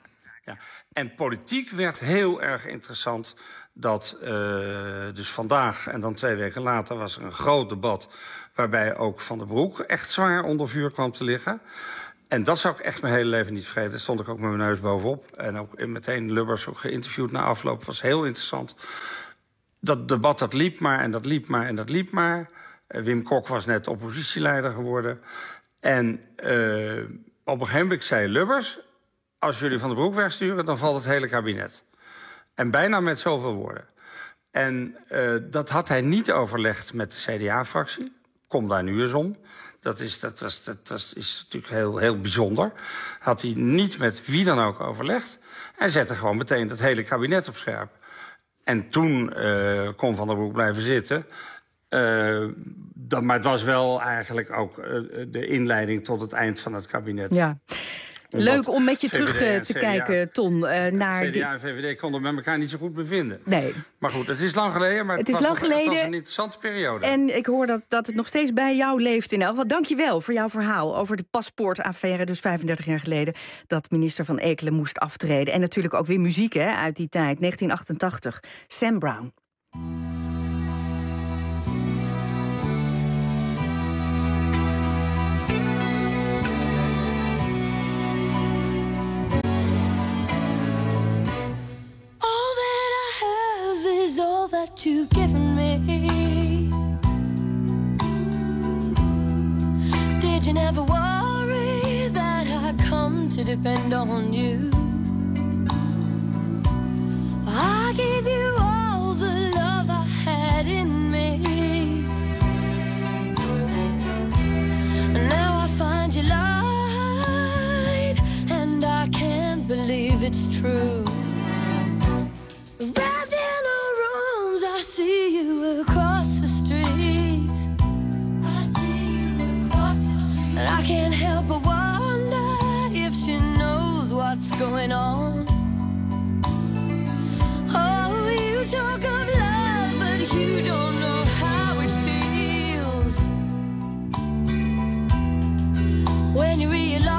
Ja. En politiek werd heel erg interessant dat uh, dus vandaag en dan twee weken later was er een groot debat waarbij ook Van der Broek echt zwaar onder vuur kwam te liggen. En dat zou ik echt mijn hele leven niet vergeten. Daar stond ik ook met mijn neus bovenop. En ook meteen Lubbers ook geïnterviewd na afloop. Was heel interessant. Dat debat dat liep maar en dat liep maar en dat liep maar. Uh, Wim Kok was net oppositieleider geworden. En uh, op een gegeven moment zei Lubbers, als jullie Van der Broek wegsturen, dan valt het hele kabinet. En bijna met zoveel woorden. En uh, dat had hij niet overlegd met de C D A-fractie. Kom daar nu eens om. Dat is, dat was, dat was, is natuurlijk heel, heel bijzonder. Had hij niet met wie dan ook overlegd. Hij zette gewoon meteen dat hele kabinet op scherp. En toen uh, kon Van der Broek blijven zitten. Uh, dat, maar het was wel eigenlijk ook uh, de inleiding tot het eind van het kabinet. Ja. Leuk om met je terug uh, te kijken, Ton, uh, naar... C D A en V V D konden met elkaar niet zo goed bevinden. Nee. Maar goed, het is lang geleden, maar het, het is was, lang geleden. Het was een interessante periode. En ik hoor dat, dat het nog steeds bij jou leeft in elk geval. Dank je wel voor jouw verhaal over de paspoortaffaire, dus vijfendertig jaar geleden, dat minister Van Ekelen moest aftreden. En natuurlijk ook weer muziek hè, uit die tijd, negentien achtentachtig. Sam Brown. All that you've given me. Did you never worry that I come to depend on you? I gave you all the love I had in me. Now I find you lied, and I can't believe it's true. Wrapped in our arms, I see you across the street. I see you across the street. And I can't help but wonder if she knows what's going on. Oh, you talk of love, but you don't know how it feels. When you realize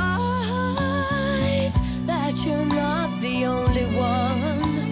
that you're not the only one.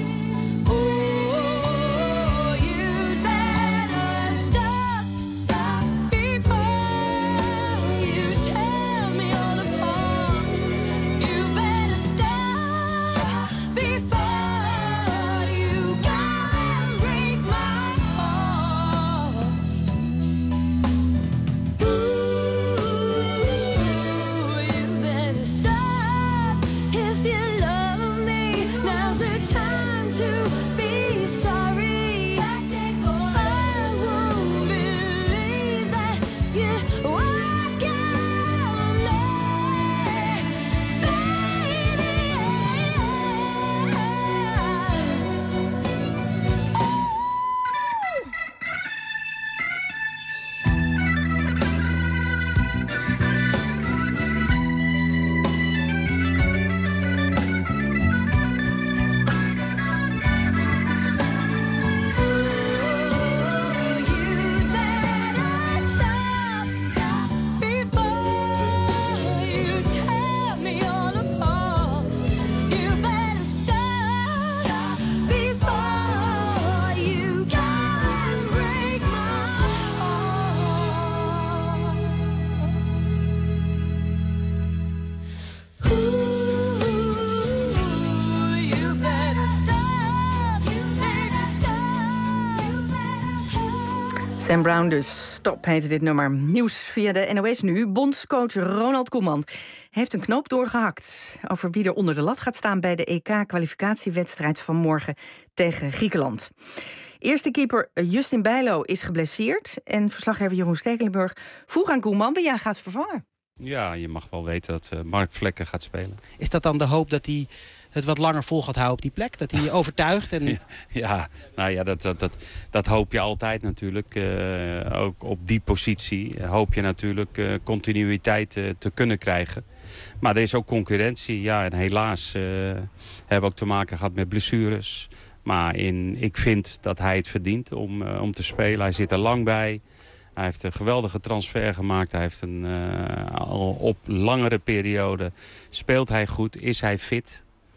Sam Brown dus. Stop heette dit nummer. Nieuws via de N O S nu. Bondscoach Ronald Koeman heeft een knoop doorgehakt over wie er onder de lat gaat staan bij de E K-kwalificatiewedstrijd van morgen tegen Griekenland. Eerste keeper Justin Bijlo is geblesseerd en verslaggever Jeroen Stekelenburg vroeg aan Koeman wie hij gaat vervangen. Ja, je mag wel weten dat uh, Mark Vlekken gaat spelen. Is dat dan de hoop dat hij het wat langer vol gaat houden op die plek? Dat hij je overtuigt? En... ja, ja, nou ja, dat, dat, dat, dat hoop je altijd natuurlijk. Uh, ook op die positie hoop je natuurlijk uh, continuïteit uh, te kunnen krijgen. Maar er is ook concurrentie. Ja, en helaas uh, hebben we ook te maken gehad met blessures. Maar in, ik vind dat hij het verdient om, uh, om te spelen. Hij zit er lang bij. Hij heeft een geweldige transfer gemaakt. Hij heeft een, uh, al op langere periode speelt hij goed. Is hij fit?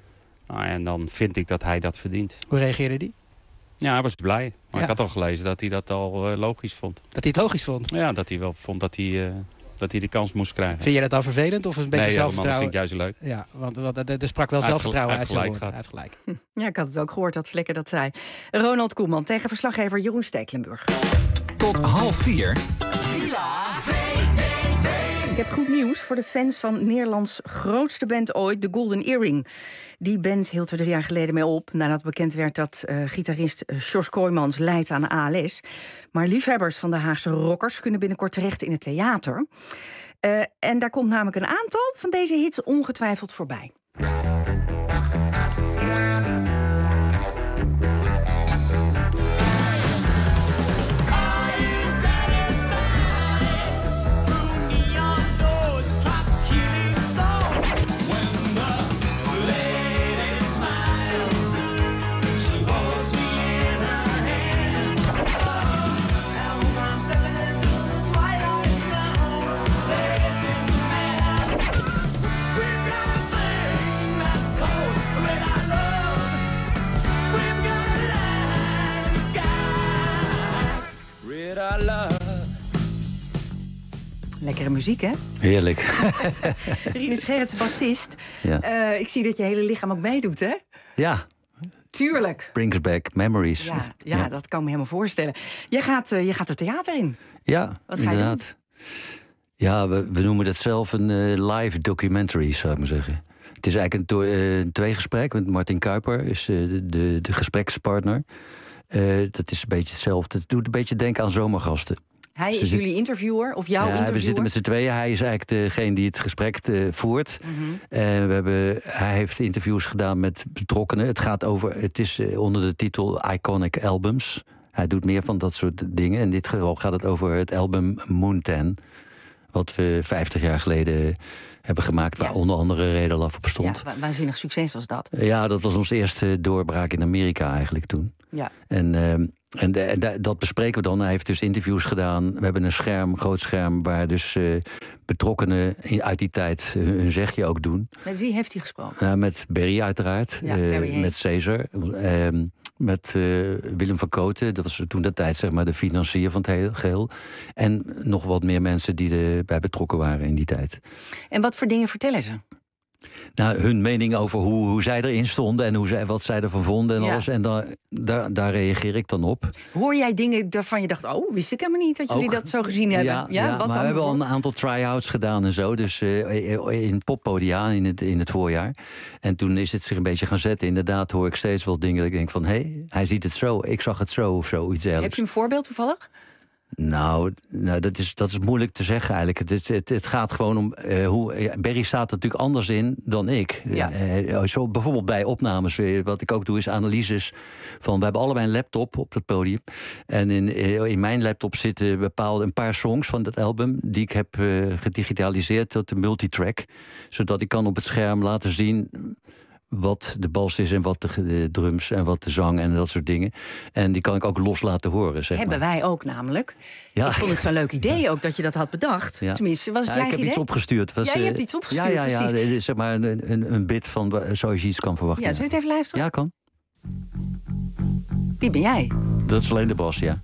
Nou, en dan vind ik dat hij dat verdient. Hoe reageerde die? Ja, hij was blij. Maar Ja. ik had al gelezen dat hij dat al uh, logisch vond. Dat hij het logisch vond? Ja, dat hij wel vond dat hij, uh, dat hij de kans moest krijgen. Vind je dat dan vervelend of een beetje nee, zelfvertrouwen? Nee, dat vind ik juist leuk. Ja, want, want er sprak wel Hij heeft zelfvertrouwen uit gel- zijn hij woorden. heeft Hij heeft gelijk. Ja, ik had het ook gehoord dat Vlekken dat zei. Ronald Koeman tegen verslaggever Jeroen Stekelenburg. Tot half vier. Ik heb goed nieuws voor de fans van Nederlands grootste band ooit, de Golden Earring. Die band hield er drie jaar geleden mee op, nadat bekend werd dat uh, gitarist Sjors Kooijmans lijdt aan A L S. Maar liefhebbers van de Haagse rockers kunnen binnenkort terecht in het theater. Uh, en daar komt namelijk een aantal van deze hits ongetwijfeld voorbij. Lekkere muziek, hè? Heerlijk. Rinus Gerritsen, bassist. Ja. Uh, ik zie dat je hele lichaam ook meedoet, hè? Ja. Tuurlijk. Brings back memories. Ja, ja, ja. Dat kan me helemaal voorstellen. Jij gaat, uh, je gaat het theater in. Ja, Wat ga inderdaad. je doen? Ja, we, we noemen dat zelf een uh, live documentary, zou ik maar zeggen. Het is eigenlijk een, to- uh, een tweegesprek met Martin Kuiper, is uh, de, de, de gesprekspartner. Uh, dat is een beetje hetzelfde. Het doet een beetje denken aan Zomergasten. Hij Ze is zit- jullie interviewer, of jouw ja, interviewer? we zitten met z'n tweeën. Hij is eigenlijk degene die het gesprek uh, voert. Mm-hmm. En we hebben, hij heeft interviews gedaan met betrokkenen. Het gaat over, het is uh, onder de titel Iconic Albums. Hij doet meer van dat soort dingen. In dit geval gaat het over het album Moon ten. Wat we vijftig jaar geleden hebben gemaakt. Waar Ja. onder andere Reda Laf op stond. Ja, wa- waanzinnig succes was dat. Ja, dat was onze eerste doorbraak in Amerika eigenlijk toen. Ja. En, uh, en, de, en da- dat bespreken we dan. Hij heeft dus interviews gedaan. We hebben een scherm, groot scherm, waar dus uh, betrokkenen in- uit die tijd hun, hun zegje ook doen. Met wie heeft hij gesproken? Uh, met Berry uiteraard, Ja, uh, Berry Hayes. met Caesar, uh, met uh, Willem van Kooten. Dat was toen de tijd zeg maar de financier van het heel- geheel. En nog wat meer mensen die erbij betrokken waren in die tijd. En wat voor dingen vertellen ze? Nou, hun mening over hoe, hoe zij erin stonden en hoe zij, wat zij ervan vonden en Ja. alles. En daar, daar, daar reageer ik dan op. Hoor jij dingen waarvan je dacht, oh, wist ik helemaal niet dat jullie Ook. dat zo gezien hebben? Ja, wat ja, maar dan we hebben al een bijvoorbeeld? aantal try-outs gedaan en zo. Dus uh, in poppodia in het, in het voorjaar. En toen is het zich een beetje gaan zetten. Inderdaad hoor ik steeds wel dingen dat ik denk van... hé, hey, hij ziet het zo, ik zag het zo of zo, iets dergelijks. Heb je een voorbeeld toevallig? Nou, nou dat, is, dat is moeilijk te zeggen eigenlijk. Het, is, het, het gaat gewoon om uh, hoe... ja, Berry staat er natuurlijk anders in dan ik. Ja. Uh, zo bijvoorbeeld bij opnames. uh, Wat ik ook doe is analyses van... We hebben allebei een laptop op het podium. En in, uh, in mijn laptop zitten bepaalde een paar songs van dat album... die ik heb uh, gedigitaliseerd tot de multitrack. Zodat ik kan op het scherm laten zien... wat de bas is en wat de, de drums en wat de zang en dat soort dingen. En die kan ik ook los laten horen, zeg Hebben maar. wij ook namelijk. Ja. Ik vond het zo'n leuk idee ook dat je dat had bedacht. Ja. Tenminste, was het Ja, jij ik heb idee? iets opgestuurd. Was, Ja, je eh, hebt iets opgestuurd, Ja, ja, ja, precies. de- zeg maar een, een, een bit van wa- zoals je iets kan verwachten. Ja, zullen we het even luisteren? Ja, kan. Die ben jij. Dat is alleen de bas, ja.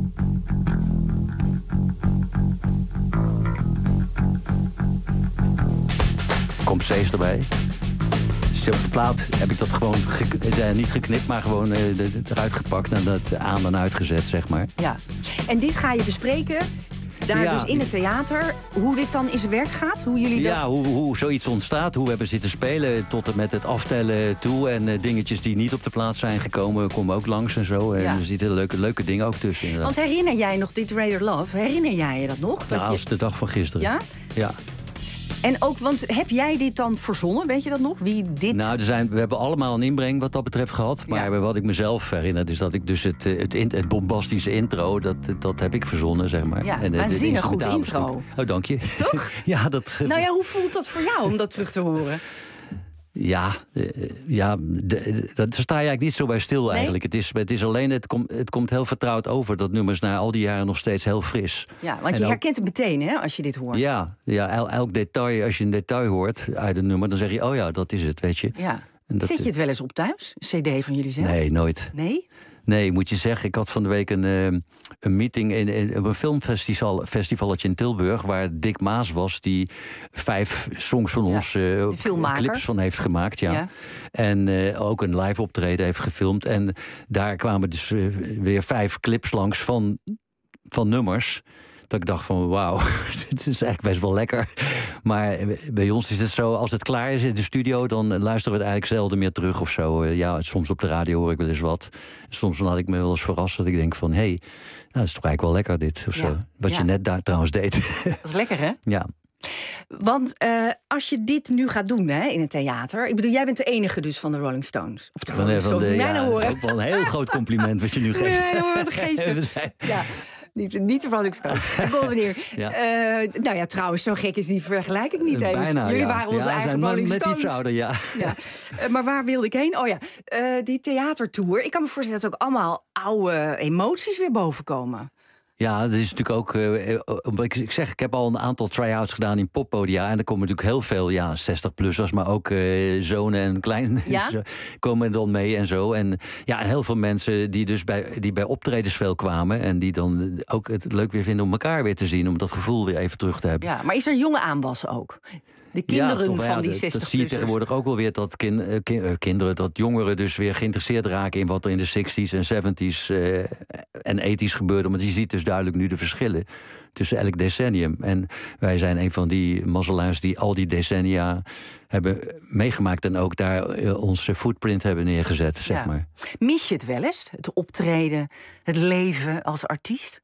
Komt C's erbij. Dus op de plaat heb ik dat gewoon gek- eh, niet geknipt, maar gewoon eh, de- de- eruit gepakt en dat aan en uitgezet, zeg maar. Ja. En dit ga je bespreken, daar Ja. dus in het theater, hoe dit dan in zijn werk gaat? Hoe jullie dat... Ja, hoe, hoe zoiets ontstaat, hoe we hebben zitten spelen... tot en met het aftellen toe. En uh, dingetjes die niet op de plaats zijn gekomen... komen ook langs en zo. En Ja. er zitten leuke, leuke dingen ook tussen, inderdaad. Want herinner jij nog dit Raider Love? Herinner jij je dat nog? Dat Nou, je... als de dag van gisteren. Ja? Ja. En ook, want heb jij dit dan verzonnen? Weet je dat nog? Wie dit... Nou, er zijn, we hebben allemaal een inbreng wat dat betreft gehad. Maar wat ik mezelf herinner, is dat ik dus het, eh, het, in- het bombastische intro... Dat, dat heb ik verzonnen, zeg maar. Ja, En, eh, de waanzinnig goed instrumentale intro. stuk- Oh, dank je. Toch? Ja, dat... Nou ja, hoe voelt dat voor jou om dat terug te horen? Ja, eh, ja de- de- daar sta je eigenlijk niet zo bij stil eigenlijk. Het is, het is alleen, het, kom, het komt heel vertrouwd over. Dat nummer is na al die jaren nog steeds heel fris. Ja, want En je ook- herkent het meteen, hè, als je dit hoort. Ja, ja el- elk detail, als je een detail hoort uit een nummer... dan zeg je, oh ja, dat is het, weet je. Ja. En dat, Zet je het wel eens op thuis? Een cd van jullie zelf? Nee, nooit. Nee? Nee, moet je zeggen, ik had van de week een, uh, een meeting in, in, op een filmfestival festivalletje in Tilburg, waar Dick Maas was, die vijf songs van Ja, ons uh, clips van heeft gemaakt. Ja. Ja. En uh, ook een live optreden heeft gefilmd. En daar kwamen dus uh, weer vijf clips langs van, van nummers. Dat ik dacht van, wauw, dit is eigenlijk best wel lekker. Maar bij ons is het zo, als het klaar is in de studio, dan luisteren we het eigenlijk zelden meer terug of zo. Ja, soms op de radio hoor ik wel eens wat. Soms dan had ik me wel eens verrast dat ik denk van, hé, hey, nou, dat is toch eigenlijk wel lekker dit of Ja. zo. Wat Ja. je net daar trouwens deed. Dat is lekker, hè? Ja. Want uh, als je dit nu gaat doen hè, in het theater... Ik bedoel, jij bent de enige dus van de Rolling Stones. Of de Van, Rolling van Stones, de, moet mij ja, nou horen. ook wel een heel groot compliment wat je nu geeft. Nee, hoor, wat een geestig. We zijn- Ja, niet, niet de Rolling Stones. De Golden Ear. Ja. Uh, nou ja, trouwens, zo gek is die vergelijking niet eens. Bijna, Jullie ja. waren onze Ja, eigen zijn Rolling net Stones. iets ouder, ja. Ja. Uh, maar waar wilde ik heen? Oh ja, uh, die theatertour. Ik kan me voorstellen dat ook allemaal oude emoties weer bovenkomen. Ja, dat is natuurlijk ook. Uh, ik, ik zeg, ik heb al een aantal try-outs gedaan in poppodia. En er komen natuurlijk heel veel ja, zestig-plussers, maar ook uh, zonen en klein Ja? komen dan mee en zo. En ja, en heel veel mensen die dus bij, die bij optredens veel kwamen. En die dan ook het leuk weer vinden om elkaar weer te zien. Om dat gevoel weer even terug te hebben. Ja, maar is er jonge aanwas ook? De kinderen toch, van ja, die dat- zestig Dat zie je tegenwoordig ook wel weer, dat kin, eh, kin- eh, kinderen, dat jongeren dus weer geïnteresseerd raken in wat er in de zestig's en zeventig's eh, en tachtig's gebeurde. Want je ziet dus duidelijk nu de verschillen tussen elk decennium. En wij zijn een van die mazzelaars die al die decennia hebben meegemaakt en ook daar eh, onze footprint hebben neergezet, zeg Ja. maar. Mis je het wel eens? Het optreden, het leven als artiest?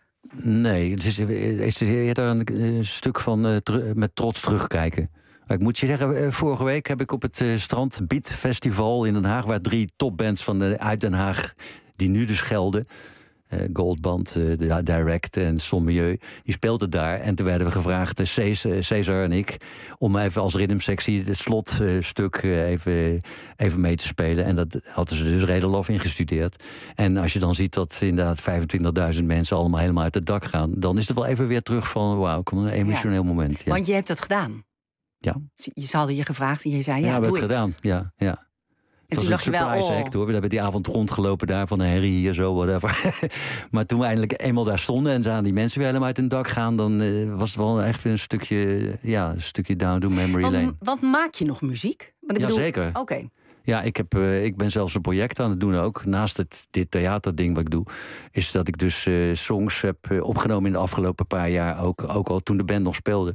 Nee, het is, het is eerder een, eh, stuk van eh, teru- met trots terugkijken. Maar ik moet je zeggen, eh, vorige week heb ik op het eh, Strand Beat Festival in Den Haag, waar drie topbands van de, uit Den Haag, die nu dus gelden, eh, Goldband, eh, de Direct en Son Milieu, die speelden daar. En toen werden we gevraagd, eh, Cesar, Cesar en ik, om even als ritmesectie het slotstuk eh, even, even mee te spelen. En dat hadden ze dus redelijk af ingestudeerd. En als je dan ziet dat inderdaad vijfentwintigduizend mensen allemaal helemaal uit het dak gaan, dan is het wel even weer terug van, wauw, kom een emotioneel moment. Ja. Want je hebt het gedaan. Ja. Ze hadden je gevraagd en je zei, ja, Ja, we doe hebben ik. het gedaan. Ja, ja. Het toen was dacht een je wel, surprise oh. act hoor. We hebben die avond rondgelopen daar van een herrie hier zo, whatever. Maar toen we eindelijk eenmaal daar stonden en zagen die mensen weer helemaal uit hun dak gaan, dan eh, was het wel echt weer een stukje, ja, een stukje down to memory lane. Want, want maak je nog muziek? Want ik Ja, bedoel, zeker. Oké. Ja, ik, heb, uh, ik ben zelfs een project aan het doen ook. Naast het, dit theaterding wat ik doe, is dat ik dus uh, songs heb uh, opgenomen in de afgelopen paar jaar. Ook, ook al toen de band nog speelde.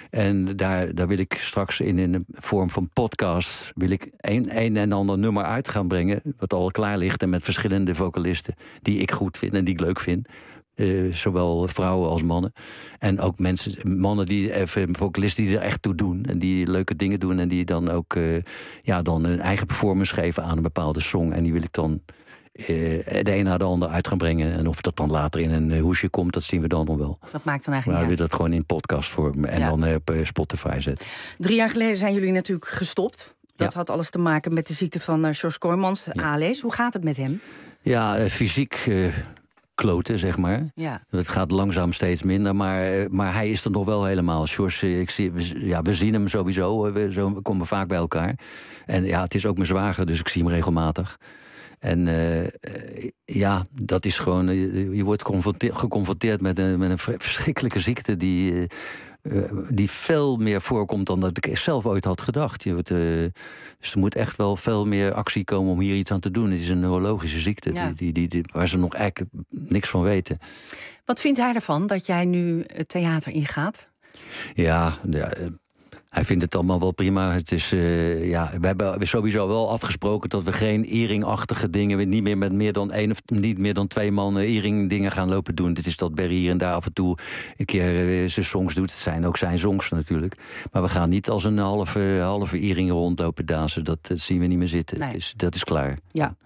En daar, daar wil ik straks in, in de vorm van podcasts wil ik een, een en ander nummer uit gaan brengen. Wat al klaar ligt en met verschillende vocalisten die ik goed vind en die ik leuk vind. Uh, zowel vrouwen als mannen. En ook mensen, mannen die even vocalisten die er echt toe doen. En die leuke dingen doen. En die dan ook uh, ja, dan een eigen performance geven aan een bepaalde song. En die wil ik dan uh, de een na de ander uit gaan brengen. En of dat dan later in een hoesje komt, dat zien we dan nog wel. Dat maakt dan eigenlijk Maar we niet willen dat gewoon in podcastvorm. En Ja. dan uh, op uh, Spotify zetten. Drie jaar geleden zijn jullie natuurlijk gestopt. Dat Ja. had alles te maken met de ziekte van uh, George Kooijmans, A L S. Hoe gaat het met hem? Ja, uh, fysiek uh, kloten, zeg maar. Ja. Het gaat langzaam steeds minder, maar, uh, maar hij is er nog wel helemaal. George, uh, ik zie, we, ja, we zien hem sowieso. Uh, we, zo, we komen vaak bij elkaar. En ja, het is ook mijn zwager, dus ik zie hem regelmatig. En uh, uh, ja, dat is gewoon... Uh, je wordt geconfronteerd, geconfronteerd met een, met een verschrikkelijke ziekte die... Uh, Uh, die veel meer voorkomt dan dat ik zelf ooit had gedacht. Je wordt, uh, dus er moet echt wel veel meer actie komen om hier iets aan te doen. Het is een neurologische ziekte Ja. die, die, die, die, waar ze nog eigenlijk niks van weten. Wat vindt hij ervan dat jij nu het theater ingaat? Ja, ja uh, hij vindt het allemaal wel prima. Het is, uh, ja, we hebben sowieso wel afgesproken dat we geen eringachtige dingen, niet meer met meer dan één of niet meer dan twee man ering dingen gaan lopen doen. Dit is dat Barry hier en daar af en toe een keer uh, zijn songs doet. Het zijn ook zijn songs natuurlijk. Maar we gaan niet als een halve, halve ering rondlopen dansen. Dat, dat zien we niet meer zitten. Nee. Dus dat is klaar. Ja.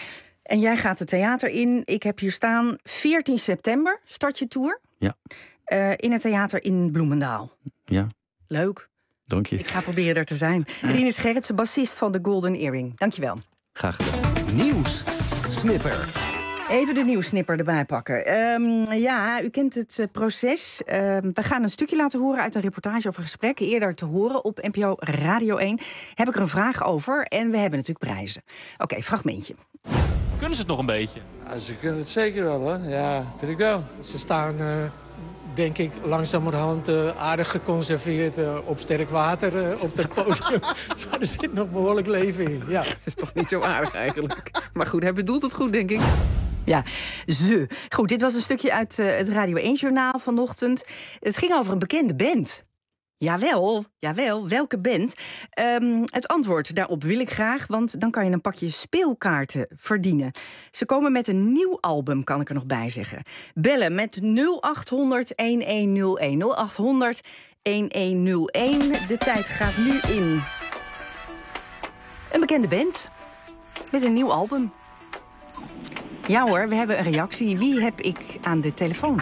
En jij gaat het theater in. Ik heb hier staan veertien september, start je tour. Ja. Uh, in het theater in Bloemendaal. Ja. Leuk. Dank je. Ik ga proberen er te zijn. Rinus Gerritsen, bassist van de Golden Earring. Dankjewel. Graag gedaan. Nieuws. Snipper. Even de nieuwssnipper erbij pakken. Um, ja, u kent het uh, proces. Uh, we gaan een stukje laten horen uit een reportage over gesprekken. Eerder te horen op N P O Radio één. Heb ik er een vraag over en we hebben natuurlijk prijzen. Oké, okay, fragmentje. Kunnen ze het nog een beetje? Ja, ze kunnen het zeker wel, hoor. Ja, vind ik wel. Ze staan, uh, denk ik, langzamerhand uh, aardig geconserveerd uh, op sterk water uh, op het podium. Maar er zit nog behoorlijk leven in, ja. Dat is toch niet zo aardig eigenlijk. Maar goed, hij bedoelt het goed, denk ik. Ja, ze. Goed, dit was een stukje uit uh, het Radio één-journaal vanochtend. Het ging over een bekende band. Jawel, jawel, welke band? Um, het antwoord daarop wil ik graag, want dan kan je een pakje speelkaarten verdienen. Ze komen met een nieuw album, kan ik er nog bij zeggen. Bellen met nul acht honderd een een nul een. nul acht honderd een een nul een. De tijd gaat nu in. Een bekende band met een nieuw album. Ja hoor, we hebben een reactie. Wie heb ik aan de telefoon?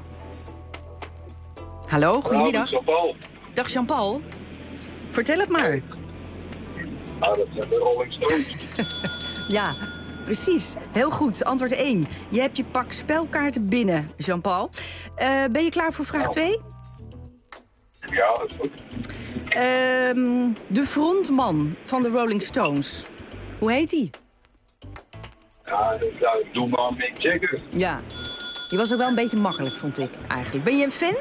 Hallo, goedemiddag. Jean-Paul. Dag Jean-Paul. Vertel het maar. Ah, dat zijn de Rolling Stones. Ja, precies. Heel goed. Antwoord één. Je hebt je pak spelkaarten binnen, Jean-Paul. Uh, ben je klaar voor vraag twee? Ja, dat is goed. Uh, de frontman van de Rolling Stones. Hoe heet hij? Ja, dat doe maar Mick Jagger. Ja. Die was ook wel een beetje makkelijk, vond ik, eigenlijk. Ben je een fan?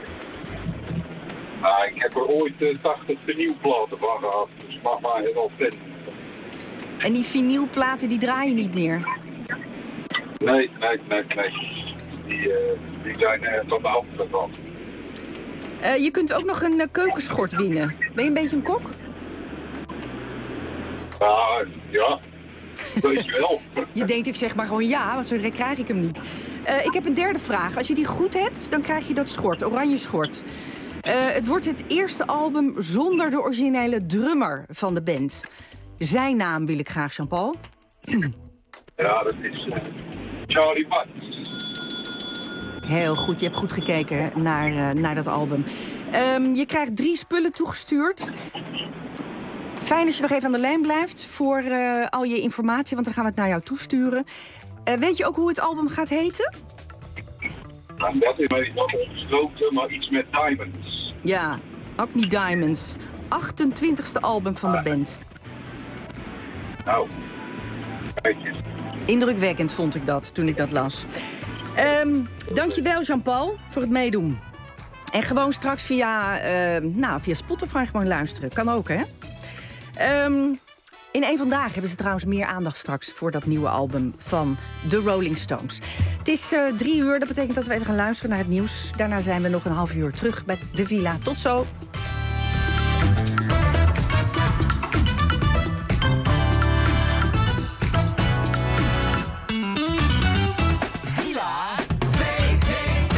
Nou, ik heb er ooit uh, tachtig vinylplaten van gehad, dus mag maar heel fan. En die vinylplaten, die draaien niet meer? Nee, nee, nee, nee. Die, uh, die zijn uh, tot de hand van. Uh, je kunt ook nog een uh, keukenschort winnen. Ben je een beetje een kok? Uh, ja, weet je wel. Je denkt, ik zeg maar gewoon ja, want zo direct krijg ik hem niet. Uh, ik heb een derde vraag. Als je die goed hebt, dan krijg je dat schort, oranje schort. Uh, het wordt het eerste album zonder de originele drummer van de band. Zijn naam wil ik graag, Jean-Paul. Ja, dat is uh, Charlie Watts. Heel goed, je hebt goed gekeken naar, uh, naar dat album. Um, je krijgt drie spullen toegestuurd. Fijn als je nog even aan de lijn blijft voor uh, al je informatie, want dan gaan we het naar jou toesturen. Uh, weet je ook hoe het album gaat heten? Nou, dat is weet wat ongesloten, maar iets met diamonds. Ja, ook niet Diamonds. achtentwintigste album van de band. Nou, kijk eens. Indrukwekkend vond ik dat, toen ik dat las. Um, dankjewel, Jean-Paul, voor het meedoen. En gewoon straks via, uh, nou, via Spotify gewoon luisteren. Kan ook, hè? Um, in één Vandaag hebben ze trouwens meer aandacht straks voor dat nieuwe album van The Rolling Stones. Het is uh, drie uur, dat betekent dat we even gaan luisteren naar het nieuws. Daarna zijn we nog een half uur terug bij de Villa. Tot zo! Villa V P D.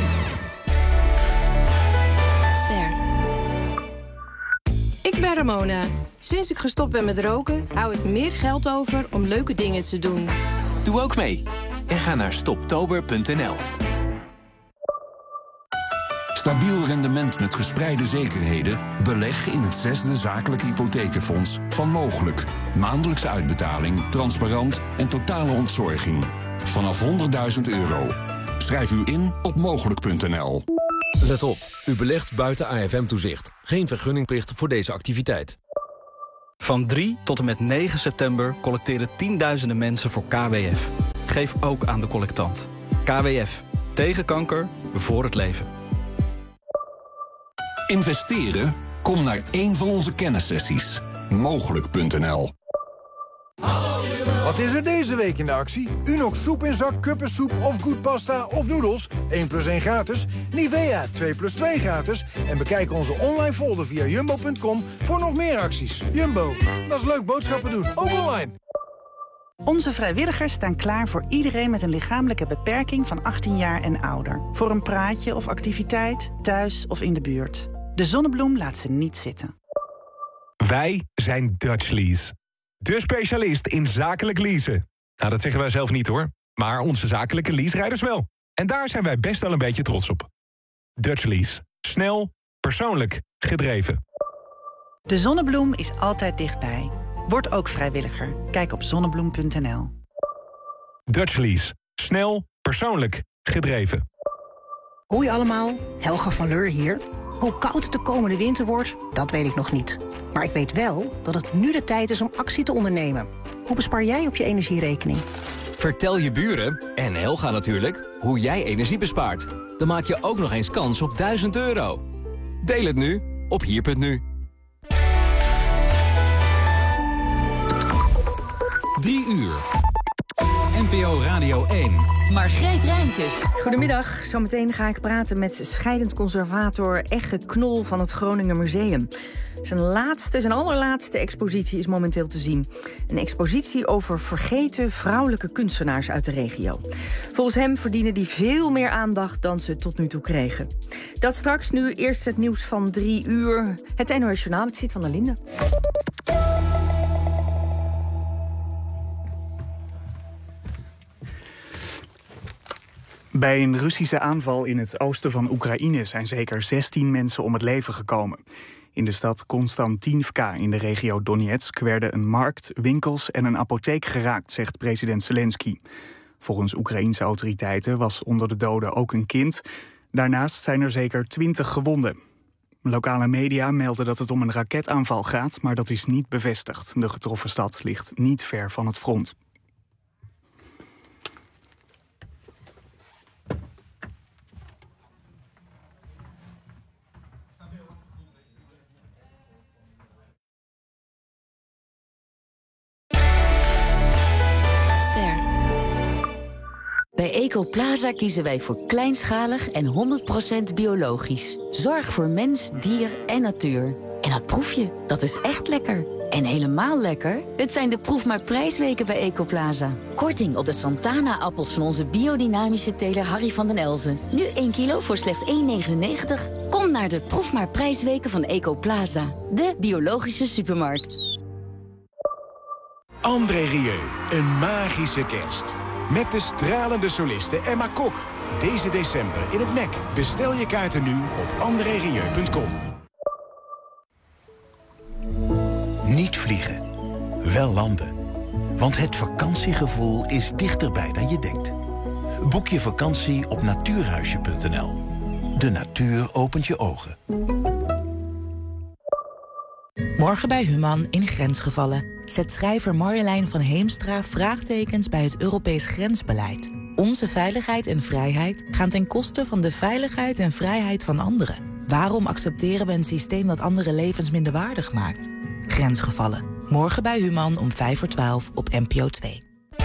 Ster. Ik ben Ramona. Sinds ik gestopt ben met roken, hou ik meer geld over om leuke dingen te doen. Doe ook mee en ga naar stoptober punt n l. Stabiel rendement met gespreide zekerheden? Beleg in het zesde zakelijk hypothekenfonds van Mogelijk. Maandelijkse uitbetaling, transparant en totale ontzorging. Vanaf honderdduizend euro. Schrijf u in op mogelijk punt n l. Let op, u belegt buiten A F M-toezicht. Geen vergunningplicht voor deze activiteit. Van drie tot en met negen september collecteren tienduizenden mensen voor K W F. Geef ook aan de collectant. K W F. Tegen kanker, voor het leven. Investeren? Kom naar één van onze kennissessies. mogelijk punt n l. Wat is er deze week in de actie? Unox soep in zak, kuppensoep of goed pasta of noedels. één plus één gratis. Nivea twee plus twee gratis. En bekijk onze online folder via jumbo punt com voor nog meer acties. Jumbo, dat is leuk boodschappen doen, ook online. Onze vrijwilligers staan klaar voor iedereen met een lichamelijke beperking van achttien jaar en ouder. Voor een praatje of activiteit, thuis of in de buurt. De Zonnebloem laat ze niet zitten. Wij zijn Dutch Lease. De specialist in zakelijk leasen. Nou, dat zeggen wij zelf niet hoor. Maar onze zakelijke leaserijders wel. En daar zijn wij best wel een beetje trots op. Dutch Lease. Snel, persoonlijk, gedreven. De Zonnebloem is altijd dichtbij. Word ook vrijwilliger. Kijk op zonnebloem punt n l. Dutch Lease. Snel, persoonlijk, gedreven. Hoi allemaal, Helga van Leur hier. Hoe koud het de komende winter wordt, dat weet ik nog niet. Maar ik weet wel dat het nu de tijd is om actie te ondernemen. Hoe bespaar jij op je energierekening? Vertel je buren, en Helga natuurlijk, hoe jij energie bespaart. Dan maak je ook nog eens kans op duizend euro. Deel het nu op hier punt nu. Drie uur. N P O Radio één. Margreet Rijntjes. Goedemiddag. Zometeen ga ik praten met scheidend conservator Egge Knol van het Groninger Museum. Zijn laatste, zijn allerlaatste expositie is momenteel te zien. Een expositie over vergeten vrouwelijke kunstenaars uit de regio. Volgens hem verdienen die veel meer aandacht dan ze tot nu toe kregen. Dat straks, nu eerst het nieuws van drie uur. Het N O S Journaal met Siet van der Linden. Bij een Russische aanval in het oosten van Oekraïne zijn zeker zestien mensen om het leven gekomen. In de stad Konstantinivka in de regio Donetsk werden een markt, winkels en een apotheek geraakt, zegt president Zelensky. Volgens Oekraïense autoriteiten was onder de doden ook een kind. Daarnaast zijn er zeker twintig gewonden. Lokale media melden dat het om een raketaanval gaat, maar dat is niet bevestigd. De getroffen stad ligt niet ver van het front. Bij Ecoplaza kiezen wij voor kleinschalig en honderd procent biologisch. Zorg voor mens, dier en natuur. En dat proef je, dat is echt lekker. En helemaal lekker, het zijn de Proef maar prijsweken bij Ecoplaza. Korting op de Santana-appels van onze biodynamische teler Harry van den Elzen. Nu één kilo voor slechts één negenennegentig. Kom naar de Proef maar prijsweken van Ecoplaza. De biologische supermarkt. André Rieu, een magische kerst. Met de stralende soliste Emma Kok. Deze december in het M E C. Bestel je kaarten nu op andré rieu punt com. Niet vliegen, wel landen. Want het vakantiegevoel is dichterbij dan je denkt. Boek je vakantie op natuurhuisje punt n l. De natuur opent je ogen. Morgen bij Human in Grensgevallen zet schrijver Marjolein van Heemstra vraagtekens bij het Europees grensbeleid. Onze veiligheid en vrijheid gaan ten koste van de veiligheid en vrijheid van anderen. Waarom accepteren we een systeem dat andere levens minder waardig maakt? Grensgevallen. Morgen bij Human om vijf voor twaalf op N P O twee.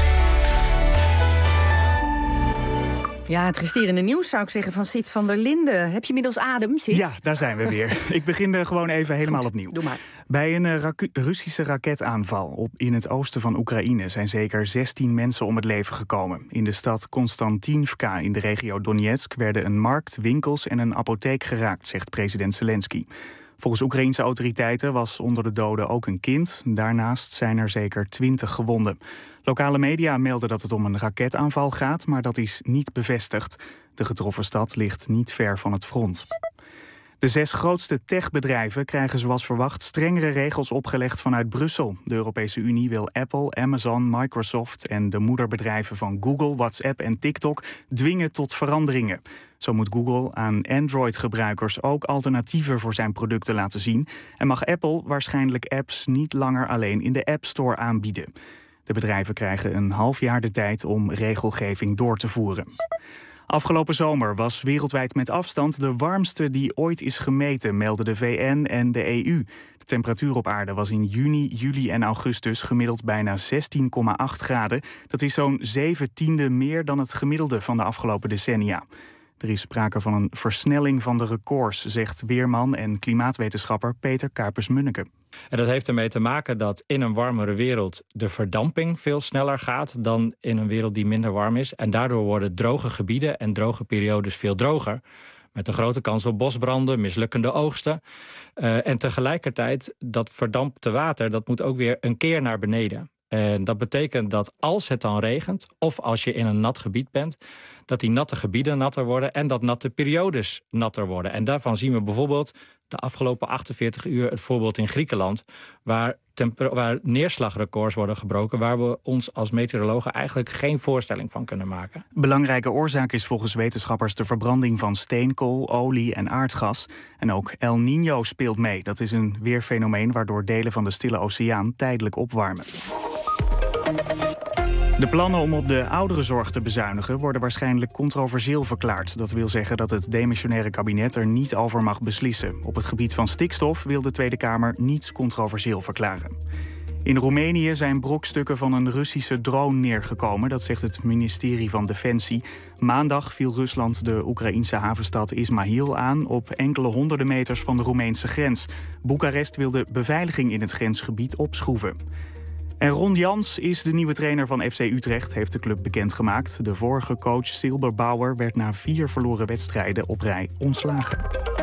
Ja, het resterende nieuws zou ik zeggen van Siet van der Linden. Heb je inmiddels adem, Siet? Ja, daar zijn we weer. Ik begin er gewoon even helemaal Goed, opnieuw. Doe maar. Bij een uh, raku- Russische raketaanval op in het oosten van Oekraïne zijn zeker zestien mensen om het leven gekomen. In de stad Konstantinivka in de regio Donetsk werden een markt, winkels en een apotheek geraakt, zegt president Zelensky. Volgens Oekraïense autoriteiten was onder de doden ook een kind. Daarnaast zijn er zeker twintig gewonden. Lokale media melden dat het om een raketaanval gaat, maar dat is niet bevestigd. De getroffen stad ligt niet ver van het front. De zes grootste techbedrijven krijgen zoals verwacht strengere regels opgelegd vanuit Brussel. De Europese Unie wil Apple, Amazon, Microsoft en de moederbedrijven van Google, WhatsApp en TikTok dwingen tot veranderingen. Zo moet Google aan Android-gebruikers ook alternatieven voor zijn producten laten zien en mag Apple waarschijnlijk apps niet langer alleen in de App Store aanbieden. De bedrijven krijgen een half jaar de tijd om regelgeving door te voeren. Afgelopen zomer was wereldwijd met afstand de warmste die ooit is gemeten, melden de V N en de E U. De temperatuur op aarde was in juni, juli en augustus gemiddeld bijna zestien komma acht graden. Dat is zo'n zeven tiende meer dan het gemiddelde van de afgelopen decennia. Er is sprake van een versnelling van de records, zegt weerman en klimaatwetenschapper Peter Kuipers-Munneke. En dat heeft ermee te maken dat in een warmere wereld de verdamping veel sneller gaat dan in een wereld die minder warm is. En daardoor worden droge gebieden en droge periodes veel droger. Met een grote kans op bosbranden, mislukkende oogsten. Uh, en tegelijkertijd, dat verdampte water, dat moet ook weer een keer naar beneden. En dat betekent dat als het dan regent, of als je in een nat gebied bent, dat die natte gebieden natter worden en dat natte periodes natter worden. En daarvan zien we bijvoorbeeld de afgelopen achtenveertig uur het voorbeeld in Griekenland, waar, temper- waar neerslagrecords worden gebroken, waar we ons als meteorologen eigenlijk geen voorstelling van kunnen maken. Belangrijke oorzaak is volgens wetenschappers de verbranding van steenkool, olie en aardgas. En ook El Niño speelt mee. Dat is een weerfenomeen waardoor delen van de Stille Oceaan tijdelijk opwarmen. De plannen om op de ouderenzorg te bezuinigen worden waarschijnlijk controversieel verklaard. Dat wil zeggen dat het demissionaire kabinet er niet over mag beslissen. Op het gebied van stikstof wil de Tweede Kamer niets controversieel verklaren. In Roemenië zijn brokstukken van een Russische drone neergekomen. Dat zegt het ministerie van Defensie. Maandag viel Rusland de Oekraïense havenstad Ismail aan op enkele honderden meters van de Roemeense grens. Boekarest wil de beveiliging in het grensgebied opschroeven. En Ron Jans is de nieuwe trainer van F C Utrecht, heeft de club bekendgemaakt. De vorige coach Silberbauer werd na vier verloren wedstrijden op rij ontslagen.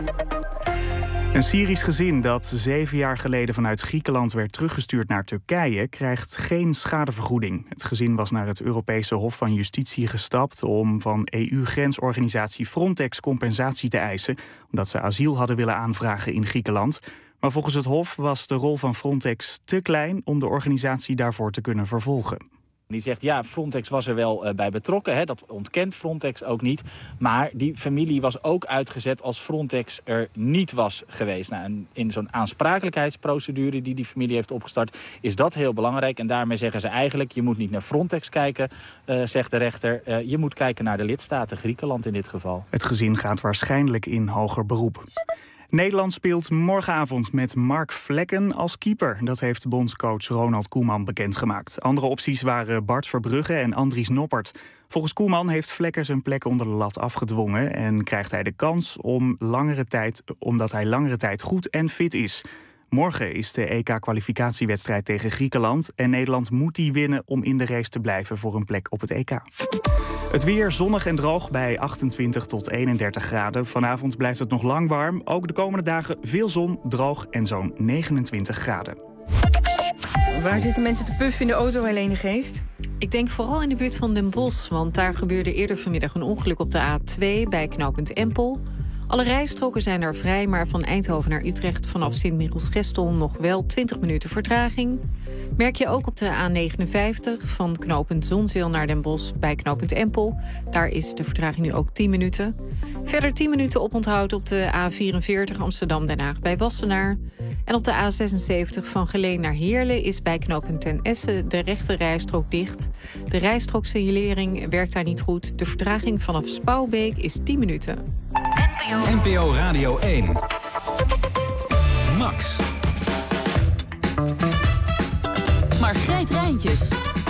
Een Syrisch gezin dat zeven jaar geleden vanuit Griekenland werd teruggestuurd naar Turkije krijgt geen schadevergoeding. Het gezin was naar het Europese Hof van Justitie gestapt om van E U-grensorganisatie Frontex compensatie te eisen, omdat ze asiel hadden willen aanvragen in Griekenland. Maar volgens het Hof was de rol van Frontex te klein om de organisatie daarvoor te kunnen vervolgen. Die zegt, ja, Frontex was er wel uh, bij betrokken. Hè, dat ontkent Frontex ook niet. Maar die familie was ook uitgezet als Frontex er niet was geweest. Nou, en in zo'n aansprakelijkheidsprocedure die die familie heeft opgestart, is dat heel belangrijk. En daarmee zeggen ze eigenlijk, je moet niet naar Frontex kijken, uh, zegt de rechter. Uh, je moet kijken naar de lidstaten, Griekenland in dit geval. Het gezin gaat waarschijnlijk in hoger beroep. Nederland speelt morgenavond met Mark Vlekken als keeper. Dat heeft bondscoach Ronald Koeman bekendgemaakt. Andere opties waren Bart Verbrugge en Andries Noppert. Volgens Koeman heeft Vlekken zijn plek onder de lat afgedwongen en krijgt hij de kans om langere tijd, omdat hij langere tijd goed en fit is. Morgen is de E K-kwalificatiewedstrijd tegen Griekenland en Nederland moet die winnen om in de race te blijven voor een plek op het E K. Het weer zonnig en droog bij achtentwintig tot eenendertig graden. Vanavond blijft het nog lang warm. Ook de komende dagen veel zon, droog en zo'n negenentwintig graden. Waar zitten mensen te puffen in de auto, Helene Geest? Ik denk vooral in de buurt van Den Bosch, want daar gebeurde eerder vanmiddag een ongeluk op de A twee bij knooppunt Empel. Alle rijstroken zijn er vrij, maar van Eindhoven naar Utrecht vanaf Sint-Michiels-Gestel nog wel twintig minuten vertraging. Merk je ook op de A negenenvijftig van knooppunt Zonzeel naar Den Bosch bij knooppunt Empel. Daar is de vertraging nu ook tien minuten. Verder tien minuten oponthoud op de A vierenveertig Amsterdam-Den Haag bij Wassenaar. En op de A zesenzeventig van Geleen naar Heerlen is bij knooppunt Ten Essen de rechte rijstrook dicht. De rijstrooksignalering werkt daar niet goed. De vertraging vanaf Spouwbeek is tien minuten. N P O Radio één. Max. Margreet Rijntjes.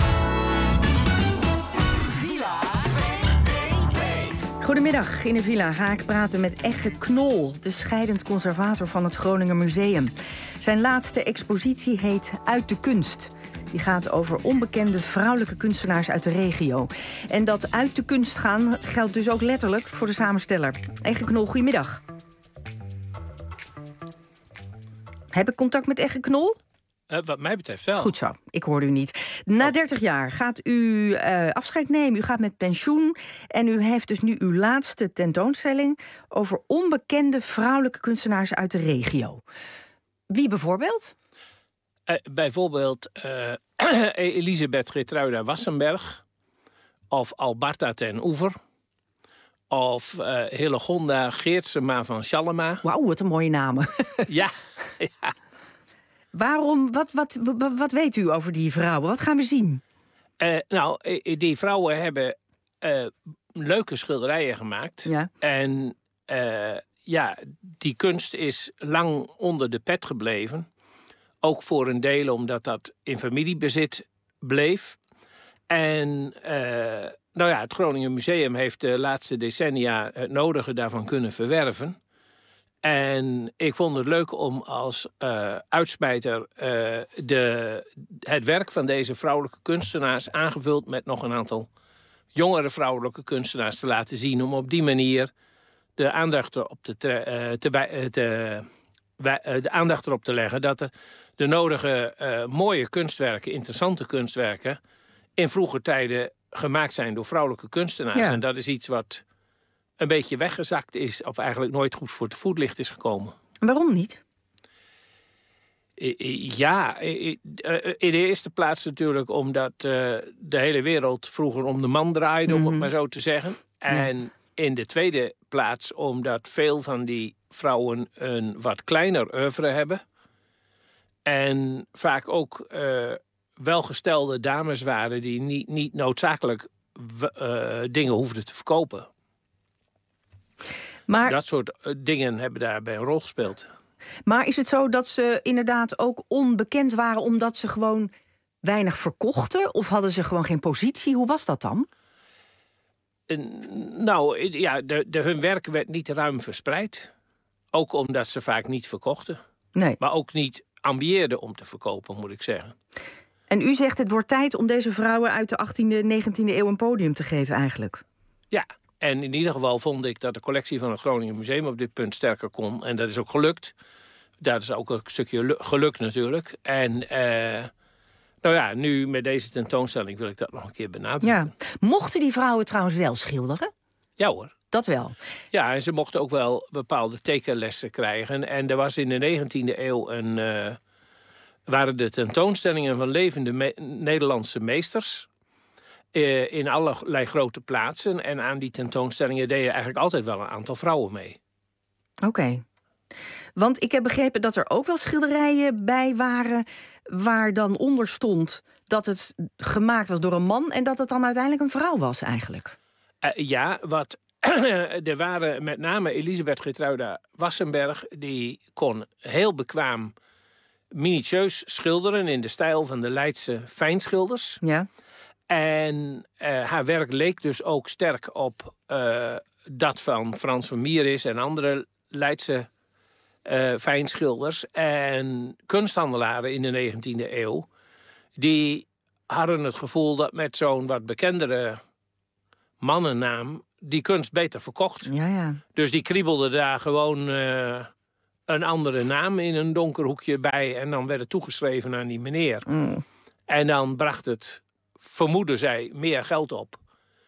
Goedemiddag. In de villa ga ik praten met Egge Knol, de scheidend conservator van het Groninger Museum. Zijn laatste expositie heet Uit de Kunst. Die gaat over onbekende vrouwelijke kunstenaars uit de regio. En dat uit de kunst gaan geldt dus ook letterlijk voor de samensteller. Egge Knol, goedemiddag. Heb ik contact met Egge Knol? Uh, wat mij betreft wel. Goed zo, ik hoorde u niet. Na dertig jaar gaat u uh, afscheid nemen, u gaat met pensioen. En u heeft dus nu uw laatste tentoonstelling over onbekende vrouwelijke kunstenaars uit de regio. Wie bijvoorbeeld? Uh, bijvoorbeeld uh, Elisabeth Gertruida Wassenberg. Of Alberta ten Oever. Of uh, Hillegonda Geertsema van Schallema. Wauw, wat een mooie namen. Ja, ja. Waarom, wat, wat, wat, wat weet u over die vrouwen? Wat gaan we zien? Uh, nou, die vrouwen hebben uh, leuke schilderijen gemaakt. Ja. En uh, ja, die kunst is lang onder de pet gebleven. Ook voor een deel omdat dat in familiebezit bleef. En uh, nou ja, het Groninger Museum heeft de laatste decennia het nodige daarvan kunnen verwerven. En ik vond het leuk om als uh, uitsmijter uh, de, het werk van deze vrouwelijke kunstenaars aangevuld met nog een aantal jongere vrouwelijke kunstenaars te laten zien. Om op die manier de aandacht erop te, uh, te, uh, te, uh, de aandacht erop te leggen dat de, de nodige uh, mooie kunstwerken, interessante kunstwerken, in vroeger tijden gemaakt zijn door vrouwelijke kunstenaars. Ja. En dat is iets wat een beetje weggezakt is, of eigenlijk nooit goed voor het voetlicht is gekomen. Waarom niet? Ja, in de eerste plaats natuurlijk omdat uh, de hele wereld vroeger om de man draaide, mm-hmm. om het maar zo te zeggen. En ja. in de tweede plaats omdat veel van die vrouwen een wat kleiner oeuvre hebben. En vaak ook uh, welgestelde dames waren die niet, niet noodzakelijk uh, dingen hoefden te verkopen. Maar dat soort uh, dingen hebben daarbij een rol gespeeld. Maar is het zo dat ze inderdaad ook onbekend waren omdat ze gewoon weinig verkochten? Of hadden ze gewoon geen positie? Hoe was dat dan? Uh, nou, ja, de, de, hun werk werd niet ruim verspreid. Ook omdat ze vaak niet verkochten. Nee. Maar ook niet ambieerden om te verkopen, moet ik zeggen. En u zegt het wordt tijd om deze vrouwen uit de achttiende, negentiende eeuw een podium te geven eigenlijk? Ja, en in ieder geval vond ik dat de collectie van het Groningen Museum op dit punt sterker kon. En dat is ook gelukt. Dat is ook een stukje geluk natuurlijk. En uh, nou ja, nu met deze tentoonstelling wil ik dat nog een keer benadrukken. Ja. Mochten die vrouwen trouwens wel schilderen? Ja hoor. Dat wel? Ja, en ze mochten ook wel bepaalde tekenlessen krijgen. En er was in de negentiende eeuw een, uh, waren de tentoonstellingen van levende me- Nederlandse meesters uh, in allerlei grote plaatsen. En aan die tentoonstellingen deden eigenlijk altijd wel een aantal vrouwen mee. Oké. Okay. Want ik heb begrepen dat er ook wel schilderijen bij waren waar dan onder stond dat het gemaakt was door een man en dat het dan uiteindelijk een vrouw was eigenlijk. Uh, ja, wat er waren met name Elisabeth Gertruida Wassenberg, die kon heel bekwaam minutieus schilderen in de stijl van de Leidse fijnschilders. Ja. En uh, haar werk leek dus ook sterk op uh, dat van Frans van Mieris en andere Leidse uh, fijnschilders. En kunsthandelaren in de negentiende eeuw, die hadden het gevoel dat met zo'n wat bekendere mannennaam die kunst beter verkocht. Ja, ja. Dus die kriebelde daar gewoon uh, een andere naam in een donker hoekje bij en dan werd het toegeschreven aan die meneer. Mm. En dan bracht het, vermoeden zij, meer geld op.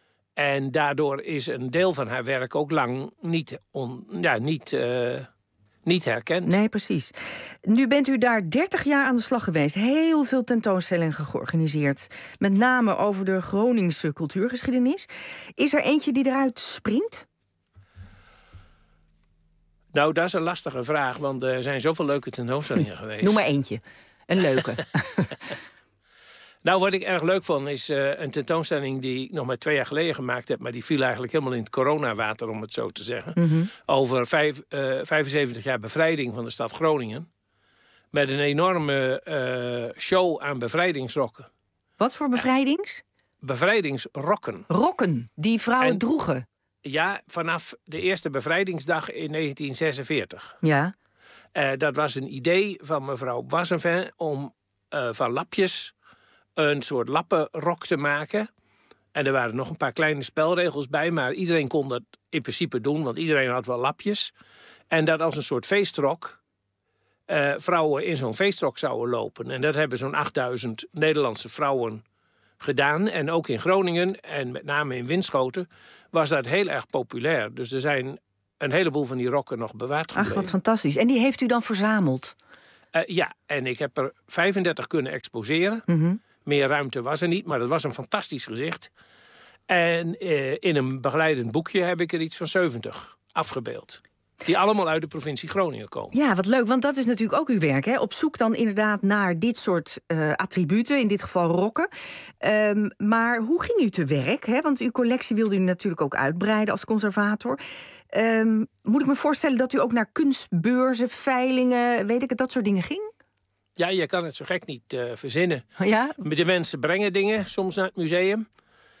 En daardoor is een deel van haar werk ook lang niet, on, ja, niet, uh, niet herkend. Nee, precies. Nu bent u daar dertig jaar aan de slag geweest. Heel veel tentoonstellingen georganiseerd. Met name over de Groningse cultuurgeschiedenis. Is er eentje die eruit springt? Nou, dat is een lastige vraag, want er zijn zoveel leuke tentoonstellingen geweest. Noem maar eentje. Een leuke. Nou, wat ik erg leuk vond, is uh, een tentoonstelling die ik nog maar twee jaar geleden gemaakt heb, maar die viel eigenlijk helemaal in het coronawater, om het zo te zeggen. Mm-hmm. Over vijf, uh, vijfenzeventig jaar bevrijding van de stad Groningen. Met een enorme uh, show aan bevrijdingsrokken. Wat voor bevrijdings? Bevrijdingsrokken. Rokken, die vrouwen en, droegen? Ja, vanaf de eerste bevrijdingsdag in negentien zesenveertig. Ja. Uh, dat was een idee van mevrouw Wassenvin om uh, van lapjes een soort lappenrok te maken. En er waren nog een paar kleine spelregels bij, maar iedereen kon dat in principe doen, want iedereen had wel lapjes. En dat als een soort feestrok uh, vrouwen in zo'n feestrok zouden lopen. En dat hebben zo'n achtduizend Nederlandse vrouwen gedaan. En ook in Groningen en met name in Winschoten was dat heel erg populair. Dus er zijn een heleboel van die rokken nog bewaard gebleven. Ach, wat fantastisch. En die heeft u dan verzameld? Uh, ja, en ik heb er vijfendertig kunnen exposeren. Mm-hmm. Meer ruimte was er niet, maar dat was een fantastisch gezicht. En uh, in een begeleidend boekje heb ik er iets van zeventig afgebeeld. Die allemaal uit de provincie Groningen komen. Ja, wat leuk, want dat is natuurlijk ook uw werk. Hè? Op zoek dan inderdaad naar dit soort uh, attributen, in dit geval rokken. Um, maar hoe ging u te werk? Hè? Want uw collectie wilde u natuurlijk ook uitbreiden als conservator. Um, moet ik me voorstellen dat u ook naar kunstbeurzen, veilingen, weet ik het, dat soort dingen ging? Ja, je kan het zo gek niet uh, verzinnen. Ja? De mensen brengen dingen soms naar het museum.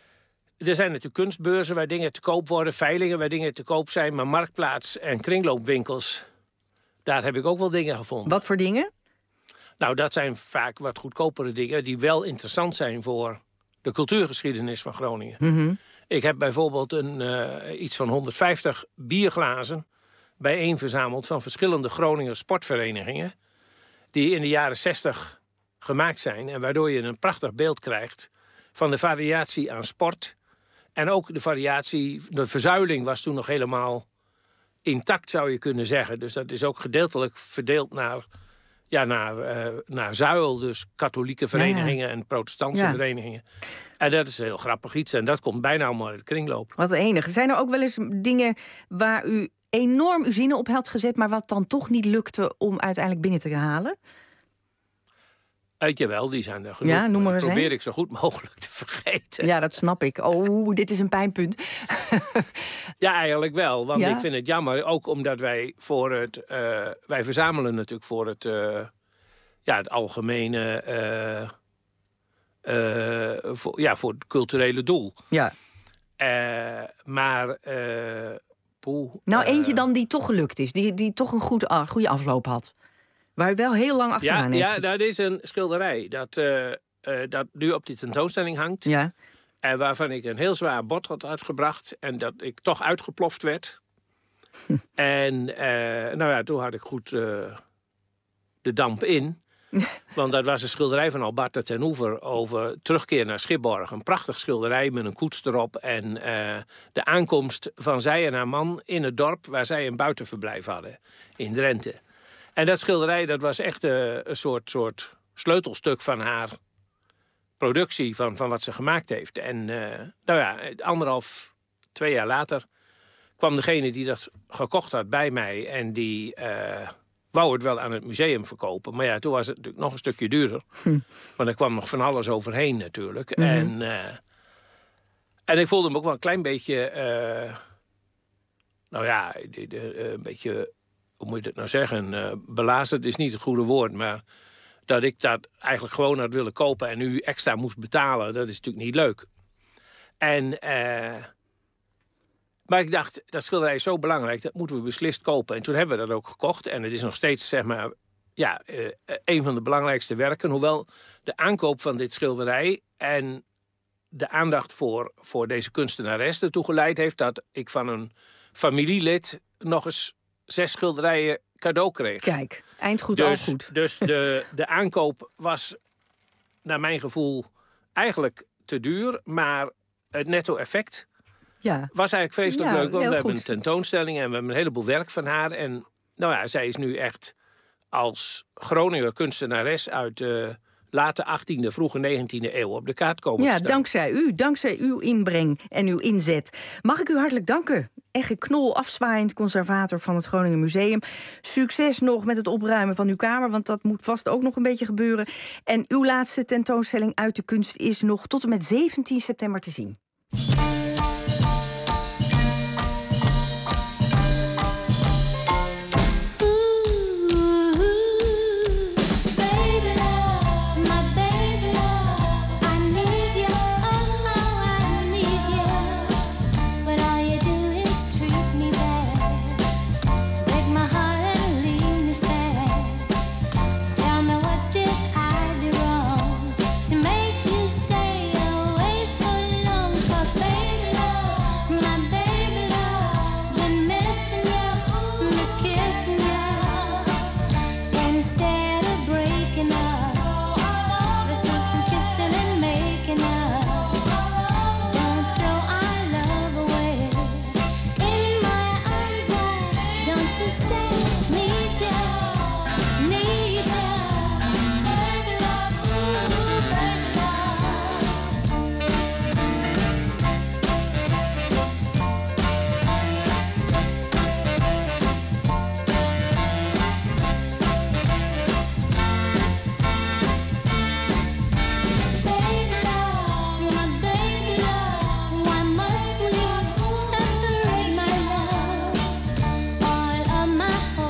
Er zijn natuurlijk kunstbeurzen waar dingen te koop worden, veilingen waar dingen te koop zijn, maar marktplaats en kringloopwinkels, daar heb ik ook wel dingen gevonden. Wat voor dingen? Nou, dat zijn vaak wat goedkopere dingen die wel interessant zijn voor de cultuurgeschiedenis van Groningen. Mm-hmm. Ik heb bijvoorbeeld een, uh, iets van honderdvijftig bierglazen bijeen verzameld van verschillende Groninger sportverenigingen die in de jaren zestig gemaakt zijn en waardoor je een prachtig beeld krijgt van de variatie aan sport. En ook de variatie, de verzuiling was toen nog helemaal intact, zou je kunnen zeggen. Dus dat is ook gedeeltelijk verdeeld naar, ja, naar, uh, naar zuil. Dus katholieke verenigingen ja, ja. en protestantse ja. verenigingen. En dat is een heel grappig iets. En dat komt bijna allemaal in de kringloop. Wat enig. Zijn er ook wel eens dingen waar u enorm uw zinnen op had gezet, maar wat dan toch niet lukte om uiteindelijk binnen te halen? Uh, jawel, die zijn er genoeg. Ja, noem maar eens probeer een. ik zo goed mogelijk te vergeten. Ja, dat snap ik. Oh, dit is een pijnpunt. Ja, eigenlijk wel. Want ja? ik vind het jammer, ook omdat wij voor het... Uh, wij verzamelen natuurlijk voor het, uh, ja, het algemene... Uh, uh, voor, ja, voor het culturele doel. Ja. Uh, maar... Uh, poeh, nou, uh, eentje dan die toch gelukt is. Die, die toch een goed, uh, goede afloop had. Waar u wel heel lang achteraan ja, heeft. Ja, dat is een schilderij dat, uh, uh, dat nu op die tentoonstelling hangt. Ja. En waarvan ik een heel zwaar bod had uitgebracht. En dat ik toch uitgeploft werd. Hm. En uh, nou ja, toen had ik goed uh, de damp in. Want dat was een schilderij van Albarte ten Oever over terugkeer naar Schipborg. Een prachtig schilderij met een koets erop. En uh, de aankomst van zij en haar man in het dorp waar zij een buitenverblijf hadden. In Drenthe. En dat schilderij, dat was echt uh, een soort, soort sleutelstuk van haar productie, van, van wat ze gemaakt heeft. En uh, nou ja, anderhalf, twee jaar later kwam degene die dat gekocht had bij mij en die uh, wou het wel aan het museum verkopen. Maar ja, toen was het natuurlijk nog een stukje duurder. Hm. Want er kwam nog van alles overheen natuurlijk. Mm-hmm. En, uh, en ik voelde me ook wel een klein beetje, uh, nou ja, de, de, een beetje... Hoe moet je het nou zeggen? Uh, belazerd is niet het goede woord, maar dat ik dat eigenlijk gewoon had willen kopen en nu extra moest betalen, dat is natuurlijk niet leuk. En, uh, maar ik dacht, dat schilderij is zo belangrijk, dat moeten we beslist kopen. En toen hebben we dat ook gekocht en het is nog steeds, zeg maar, ja, uh, een van de belangrijkste werken. Hoewel de aankoop van dit schilderij en de aandacht voor, voor deze kunstenares ertoe geleid heeft dat ik van een familielid nog eens zes schilderijen cadeau kreeg. Kijk, eind goed, dus, al goed. Dus de, de aankoop was, naar mijn gevoel, eigenlijk te duur. Maar het netto-effect ja. was eigenlijk vreselijk ja, leuk. Want we hebben goed. een tentoonstelling en we hebben een heleboel werk van haar. En nou ja, zij is nu echt als Groninger kunstenares uit de late achttiende, vroege negentiende eeuw op de kaart komen ja, te staan. Dankzij u, dankzij uw inbreng en uw inzet. Mag ik u hartelijk danken. Egge Knol, afzwaaiend conservator van het Groningen Museum. Succes nog met het opruimen van uw kamer, want dat moet vast ook nog een beetje gebeuren. En uw laatste tentoonstelling Uit de Kunst is nog tot en met zeventien september te zien. All of my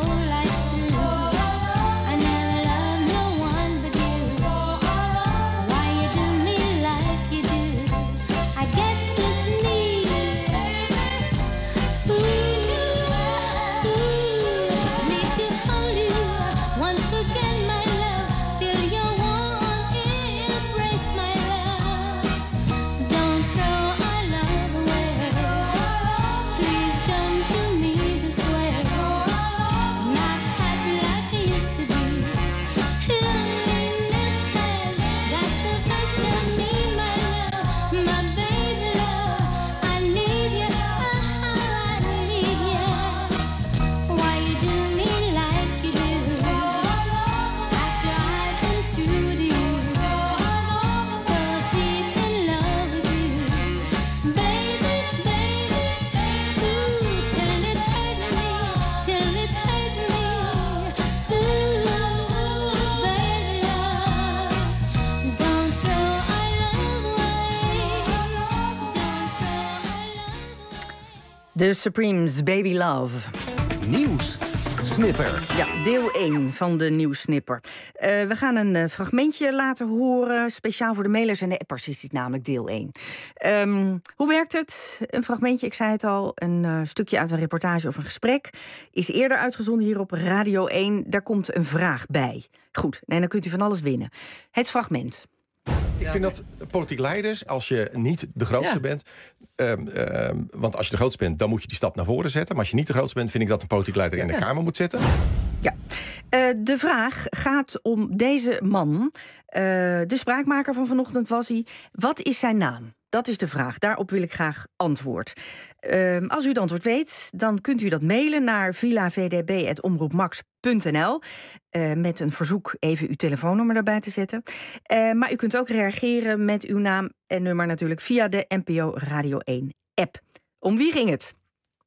The Supremes, Baby Love. Nieuws. Snipper. Ja, deel één van de nieuwssnipper. Uh, we gaan een uh, fragmentje laten horen. Speciaal voor de mailers en de appers is dit namelijk deel één. Um, hoe werkt het? Een fragmentje, ik zei het al, een uh, stukje uit een reportage of een gesprek. Is eerder uitgezonden hier op Radio één. Daar komt een vraag bij. Goed, en dan kunt u van alles winnen. Het fragment. Ik vind dat politiek leiders, als je niet de grootste ja. bent... Um, um, want als je de grootste bent, dan moet je die stap naar voren zetten. Maar als je niet de grootste bent, vind ik dat een politiek leider ja. in de Kamer moet zitten. Ja, uh, de vraag gaat om deze man. Uh, de spraakmaker van vanochtend was hij. Wat is zijn naam? Dat is de vraag. Daarop wil ik graag antwoord. Uh, als u het antwoord weet, dan kunt u dat mailen naar villavdb apenstaartje omroepmax punt n l uh, met een verzoek even uw telefoonnummer erbij te zetten. Uh, maar u kunt ook reageren met uw naam en nummer natuurlijk via de N P O Radio één app. Om wie ging het?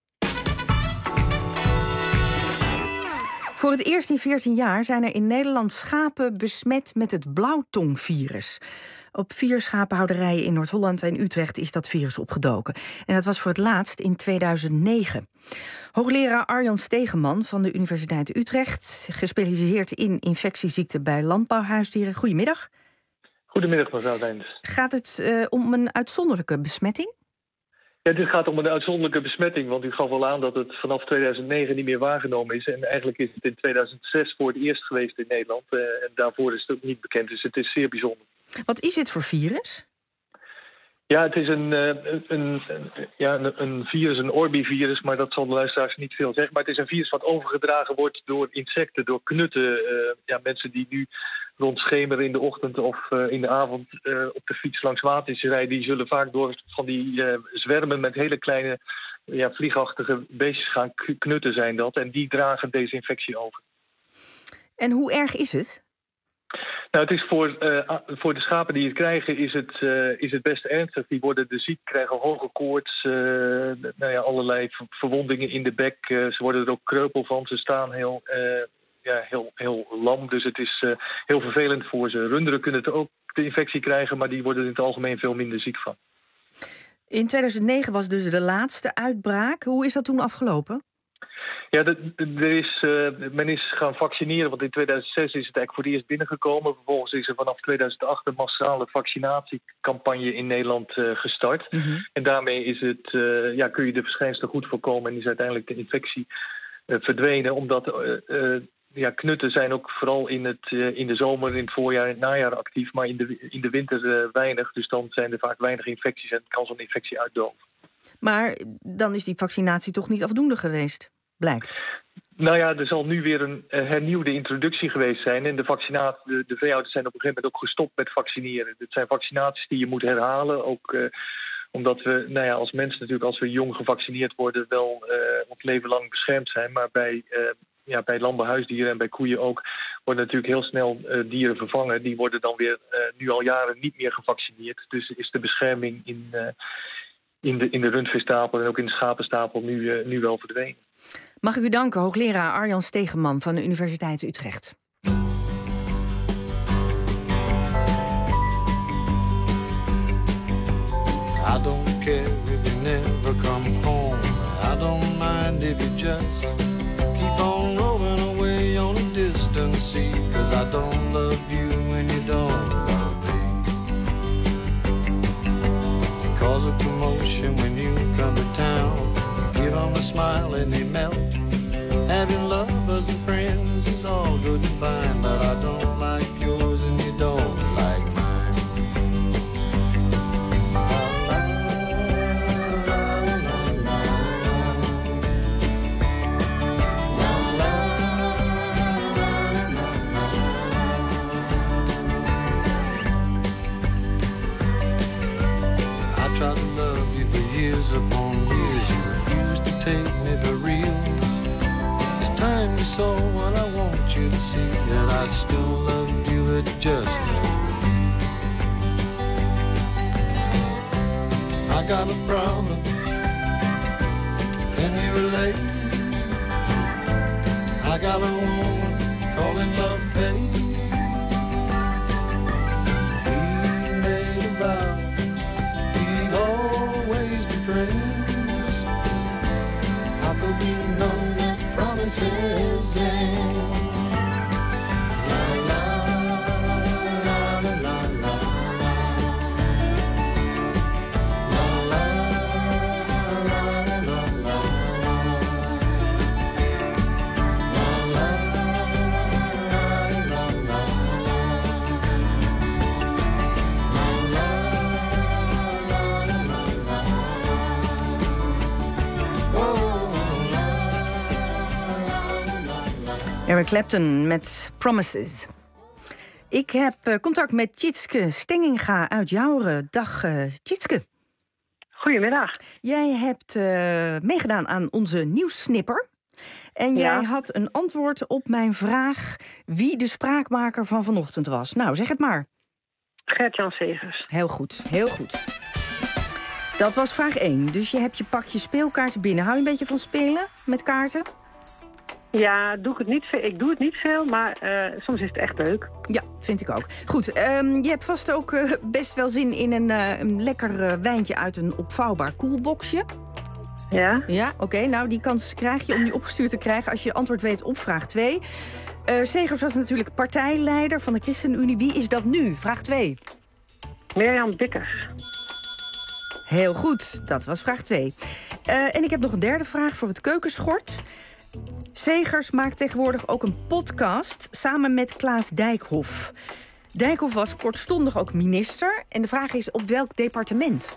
Voor het eerst in veertien jaar zijn er in Nederland schapen besmet met het blauwtongvirus. Op vier schapenhouderijen in Noord-Holland en Utrecht is dat virus opgedoken. En dat was voor het laatst in tweeduizend negen. Hoogleraar Arjan Stegeman van de Universiteit Utrecht, gespecialiseerd in infectieziekten bij landbouwhuisdieren. Goedemiddag. Goedemiddag, mevrouw Wijns. Gaat het uh, om een uitzonderlijke besmetting? Ja, dit gaat om een uitzonderlijke besmetting, want u gaf al aan dat het vanaf tweeduizend negen niet meer waargenomen is. En eigenlijk is het in tweeduizend zes voor het eerst geweest in Nederland. Uh, en daarvoor is het ook niet bekend, dus het is zeer bijzonder. Wat is dit voor virus? Ja, het is een, uh, een, een, ja, een, een virus, een orbivirus, maar dat zal de luisteraars niet veel zeggen. Maar het is een virus wat overgedragen wordt door insecten, door knutten. Uh, ja, mensen die nu rond schemer in de ochtend of uh, in de avond uh, op de fiets langs water rijden, die zullen vaak door van die uh, zwermen met hele kleine ja, vliegachtige beestjes gaan knutten zijn dat. En die dragen deze infectie over. En hoe erg is het? Nou, het is voor, uh, voor de schapen die het krijgen is het, uh, is het best ernstig. Die worden de ziek, krijgen hoge koorts, uh, nou ja, allerlei verwondingen in de bek. Uh, ze worden er ook kreupel van, ze staan heel, uh, ja, heel, heel lam. Dus het is uh, heel vervelend voor ze. Runderen kunnen het ook de infectie krijgen, maar die worden in het algemeen veel minder ziek van. In tweeduizend negen was dus de laatste uitbraak. Hoe is dat toen afgelopen? Ja, de, de, er is, uh, men is gaan vaccineren, want in tweeduizend zes is het eigenlijk voor het eerst binnengekomen. Vervolgens is er vanaf tweeduizend acht een massale vaccinatiecampagne in Nederland uh, gestart. Mm-hmm. En daarmee is het, uh, ja, kun je de verschijnselen goed voorkomen en is uiteindelijk de infectie uh, verdwenen. Omdat uh, uh, ja, knutten zijn ook vooral in, het, uh, in de zomer, in het voorjaar en het najaar actief, maar in de, in de winter uh, weinig. Dus dan zijn er vaak weinig infecties en kan zo'n infectie uitdoven. Maar dan is die vaccinatie toch niet afdoende geweest? Blijkt. Nou ja, er zal nu weer een uh, hernieuwde introductie geweest zijn. En de, vaccinatie, de, de veehouders zijn op een gegeven moment ook gestopt met vaccineren. Dit zijn vaccinaties die je moet herhalen. Ook uh, omdat we, nou ja, als mensen natuurlijk, als we jong gevaccineerd worden, wel uh, op leven lang beschermd zijn. Maar bij, uh, ja, bij landbouwhuisdieren en bij koeien ook worden natuurlijk heel snel uh, dieren vervangen. Die worden dan weer uh, nu al jaren niet meer gevaccineerd. Dus is de bescherming in, uh, in de, in de rundveestapel en ook in de schapenstapel nu, uh, nu wel verdwenen. Mag ik u danken, hoogleraar Arjan Stegeman van de Universiteit Utrecht. I don't care if you never come home. I don't mind if you just keep on rolling away on a distant sea. 'Cause I don't love you and you don't love me. You cause a commotion when you come to town. Give them a smile and they melt. Having lovers and friends is all good and fine, but I don't like yours and you don't like mine. I tried to love you for years upon years. You refused to take me for real. This time you saw what I want you to see, that I still love you, it just I got a problem. Can you relate? I got a woman calling love pain. We made a vow we'd always be friends. Eric Clapton met Promises. Ik heb uh, contact met Tjitske Stenginga uit Jouren. Dag uh, Tjitske. Goedemiddag. Jij hebt uh, meegedaan aan onze nieuwssnipper. En jij Ja. had een antwoord op mijn vraag wie de spraakmaker van vanochtend was. Nou, zeg het maar. Gert-Jan Segers. Heel goed, heel goed. Dat was vraag één. Dus je hebt je pakje speelkaarten binnen. Hou je een beetje van spelen met kaarten? Ja, doe ik, het niet veel. ik doe het niet veel, maar uh, soms is het echt leuk. Ja, vind ik ook. Goed, um, je hebt vast ook uh, best wel zin in een, uh, een lekker uh, wijntje uit een opvouwbaar koelboxje. Ja? Ja, oké. Okay, nou, die kans krijg je om die opgestuurd te krijgen als je antwoord weet op vraag twee. Uh, Segers was natuurlijk partijleider van de ChristenUnie. Wie is dat nu? Vraag twee. Mirjam Bikkers. Heel goed, dat was vraag twee. Uh, en ik heb nog een derde vraag voor het keukenschort. Segers maakt tegenwoordig ook een podcast samen met Klaas Dijkhoff. Dijkhoff was kortstondig ook minister. En de vraag is op welk departement?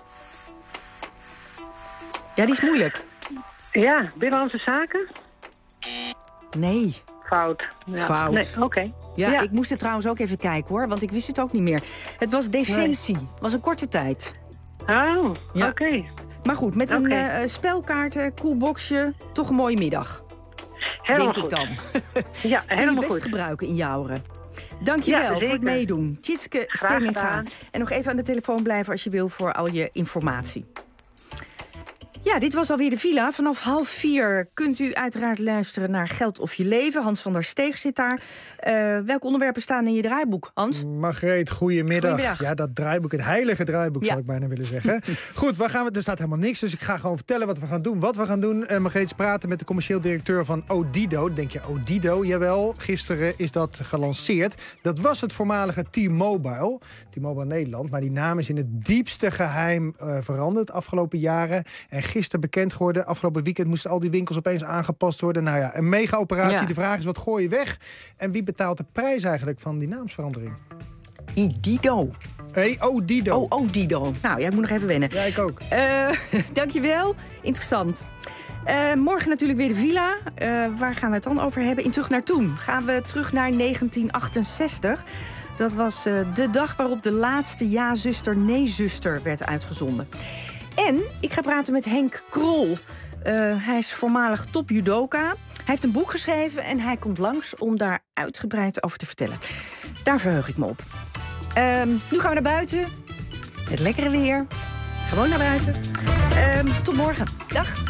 Ja, die is moeilijk. Ja, Binnenlandse Zaken? Nee. Fout. Ja. Fout. Nee, oké. Okay. Ja, ja, ik moest het trouwens ook even kijken hoor, want ik wist het ook niet meer. Het was Defensie. Nee. Was een korte tijd. Oh, ja. oké. Okay. Maar goed, met okay. een uh, spelkaarten, koelboxje, toch een mooie middag. Helemaal denk goed. ik dan. Ja, helemaal Kun je best goed. gebruiken in Jouren. Dankjewel ja, voor het meedoen. Tjitske Stenginga. En nog even aan de telefoon blijven als je wil voor al je informatie. Ja, dit was alweer de Villa. Vanaf half vier kunt u uiteraard luisteren naar Geld of je leven. Hans van der Steeg zit daar. Uh, welke onderwerpen staan in je draaiboek, Hans? Margreet, goedemiddag. Goedemiddag. Ja, dat draaiboek, het heilige draaiboek, ja. zou ik bijna willen zeggen. Goed, waar gaan we? Er staat helemaal niks, dus ik ga gewoon vertellen wat we gaan doen. Wat we gaan doen, uh, Margreet, is praten met de commercieel directeur van Odido. Dan denk je, Odido, jawel. Gisteren is dat gelanceerd. Dat was het voormalige T-Mobile. T-Mobile Nederland, maar die naam is in het diepste geheim uh, veranderd afgelopen jaren. En gisteren bekend geworden. Afgelopen weekend moesten al die winkels opeens aangepast worden. Nou ja, een mega-operatie. Ja. De vraag is, wat gooi je weg? En wie betaalt de prijs eigenlijk van die naamsverandering? Odido. Hey, Odido. Oh, Odido. Nou, ja, ik moet nog even wennen. Ja, ik ook. Uh, dankjewel. Interessant. Uh, morgen natuurlijk weer de Villa. Uh, waar gaan we het dan over hebben? In Terug naar Toen gaan we terug naar negentien achtenzestig. Dat was uh, de dag waarop de laatste Ja-zuster, Nee-zuster werd uitgezonden. En ik ga praten met Henk Krol. Uh, hij is voormalig top-judoka. Hij heeft een boek geschreven en hij komt langs om daar uitgebreid over te vertellen. Daar verheug ik me op. Uh, nu gaan we naar buiten. Het lekkere weer. Gewoon naar buiten. Uh, tot morgen. Dag.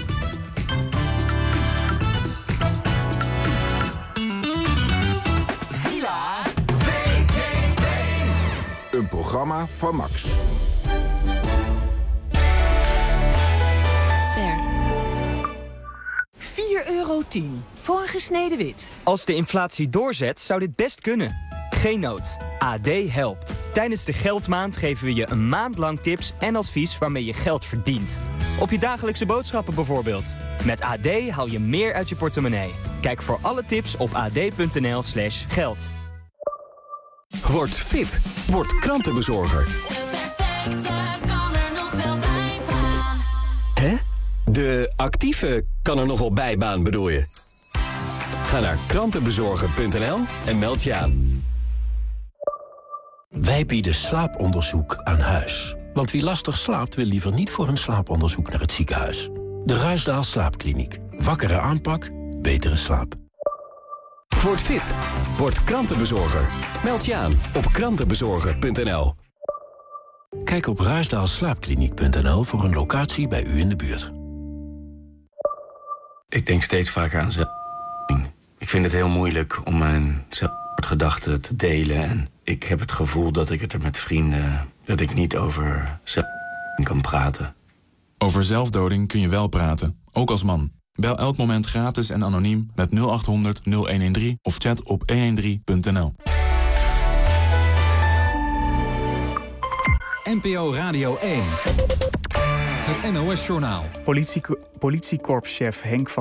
Villa V K B. Een programma van Max. vier euro tien voor een gesneden wit. Als de inflatie doorzet, zou dit best kunnen. Geen nood. A D helpt. Tijdens de Geldmaand geven we je een maand lang tips en advies waarmee je geld verdient. Op je dagelijkse boodschappen bijvoorbeeld. Met A D haal je meer uit je portemonnee. Kijk voor alle tips op ad.nl slash geld. Word fit. Word krantenbezorger. Hè? De actieve kan er nog wel bijbaan, bedoel je? Ga naar krantenbezorger punt n l en meld je aan. Wij bieden slaaponderzoek aan huis. Want wie lastig slaapt, wil liever niet voor een slaaponderzoek naar het ziekenhuis. De Ruisdaal Slaapkliniek. Wakkere aanpak, betere slaap. Word fit. Word krantenbezorger. Meld je aan op krantenbezorger punt n l. Kijk op ruisdaalslaapkliniek punt n l voor een locatie bij u in de buurt. Ik denk steeds vaker aan zelfdoding. Ik vind het heel moeilijk om mijn zelfgedachten te delen. En ik heb het gevoel dat ik het er met vrienden... dat ik niet over zelfdoding kan praten. Over zelfdoding kun je wel praten, ook als man. Bel elk moment gratis en anoniem met nul acht honderd nul een een drie of chat op honderddertien punt n l. N P O Radio één. Het N O S-journaal. Politie, politiekorpschef Henk van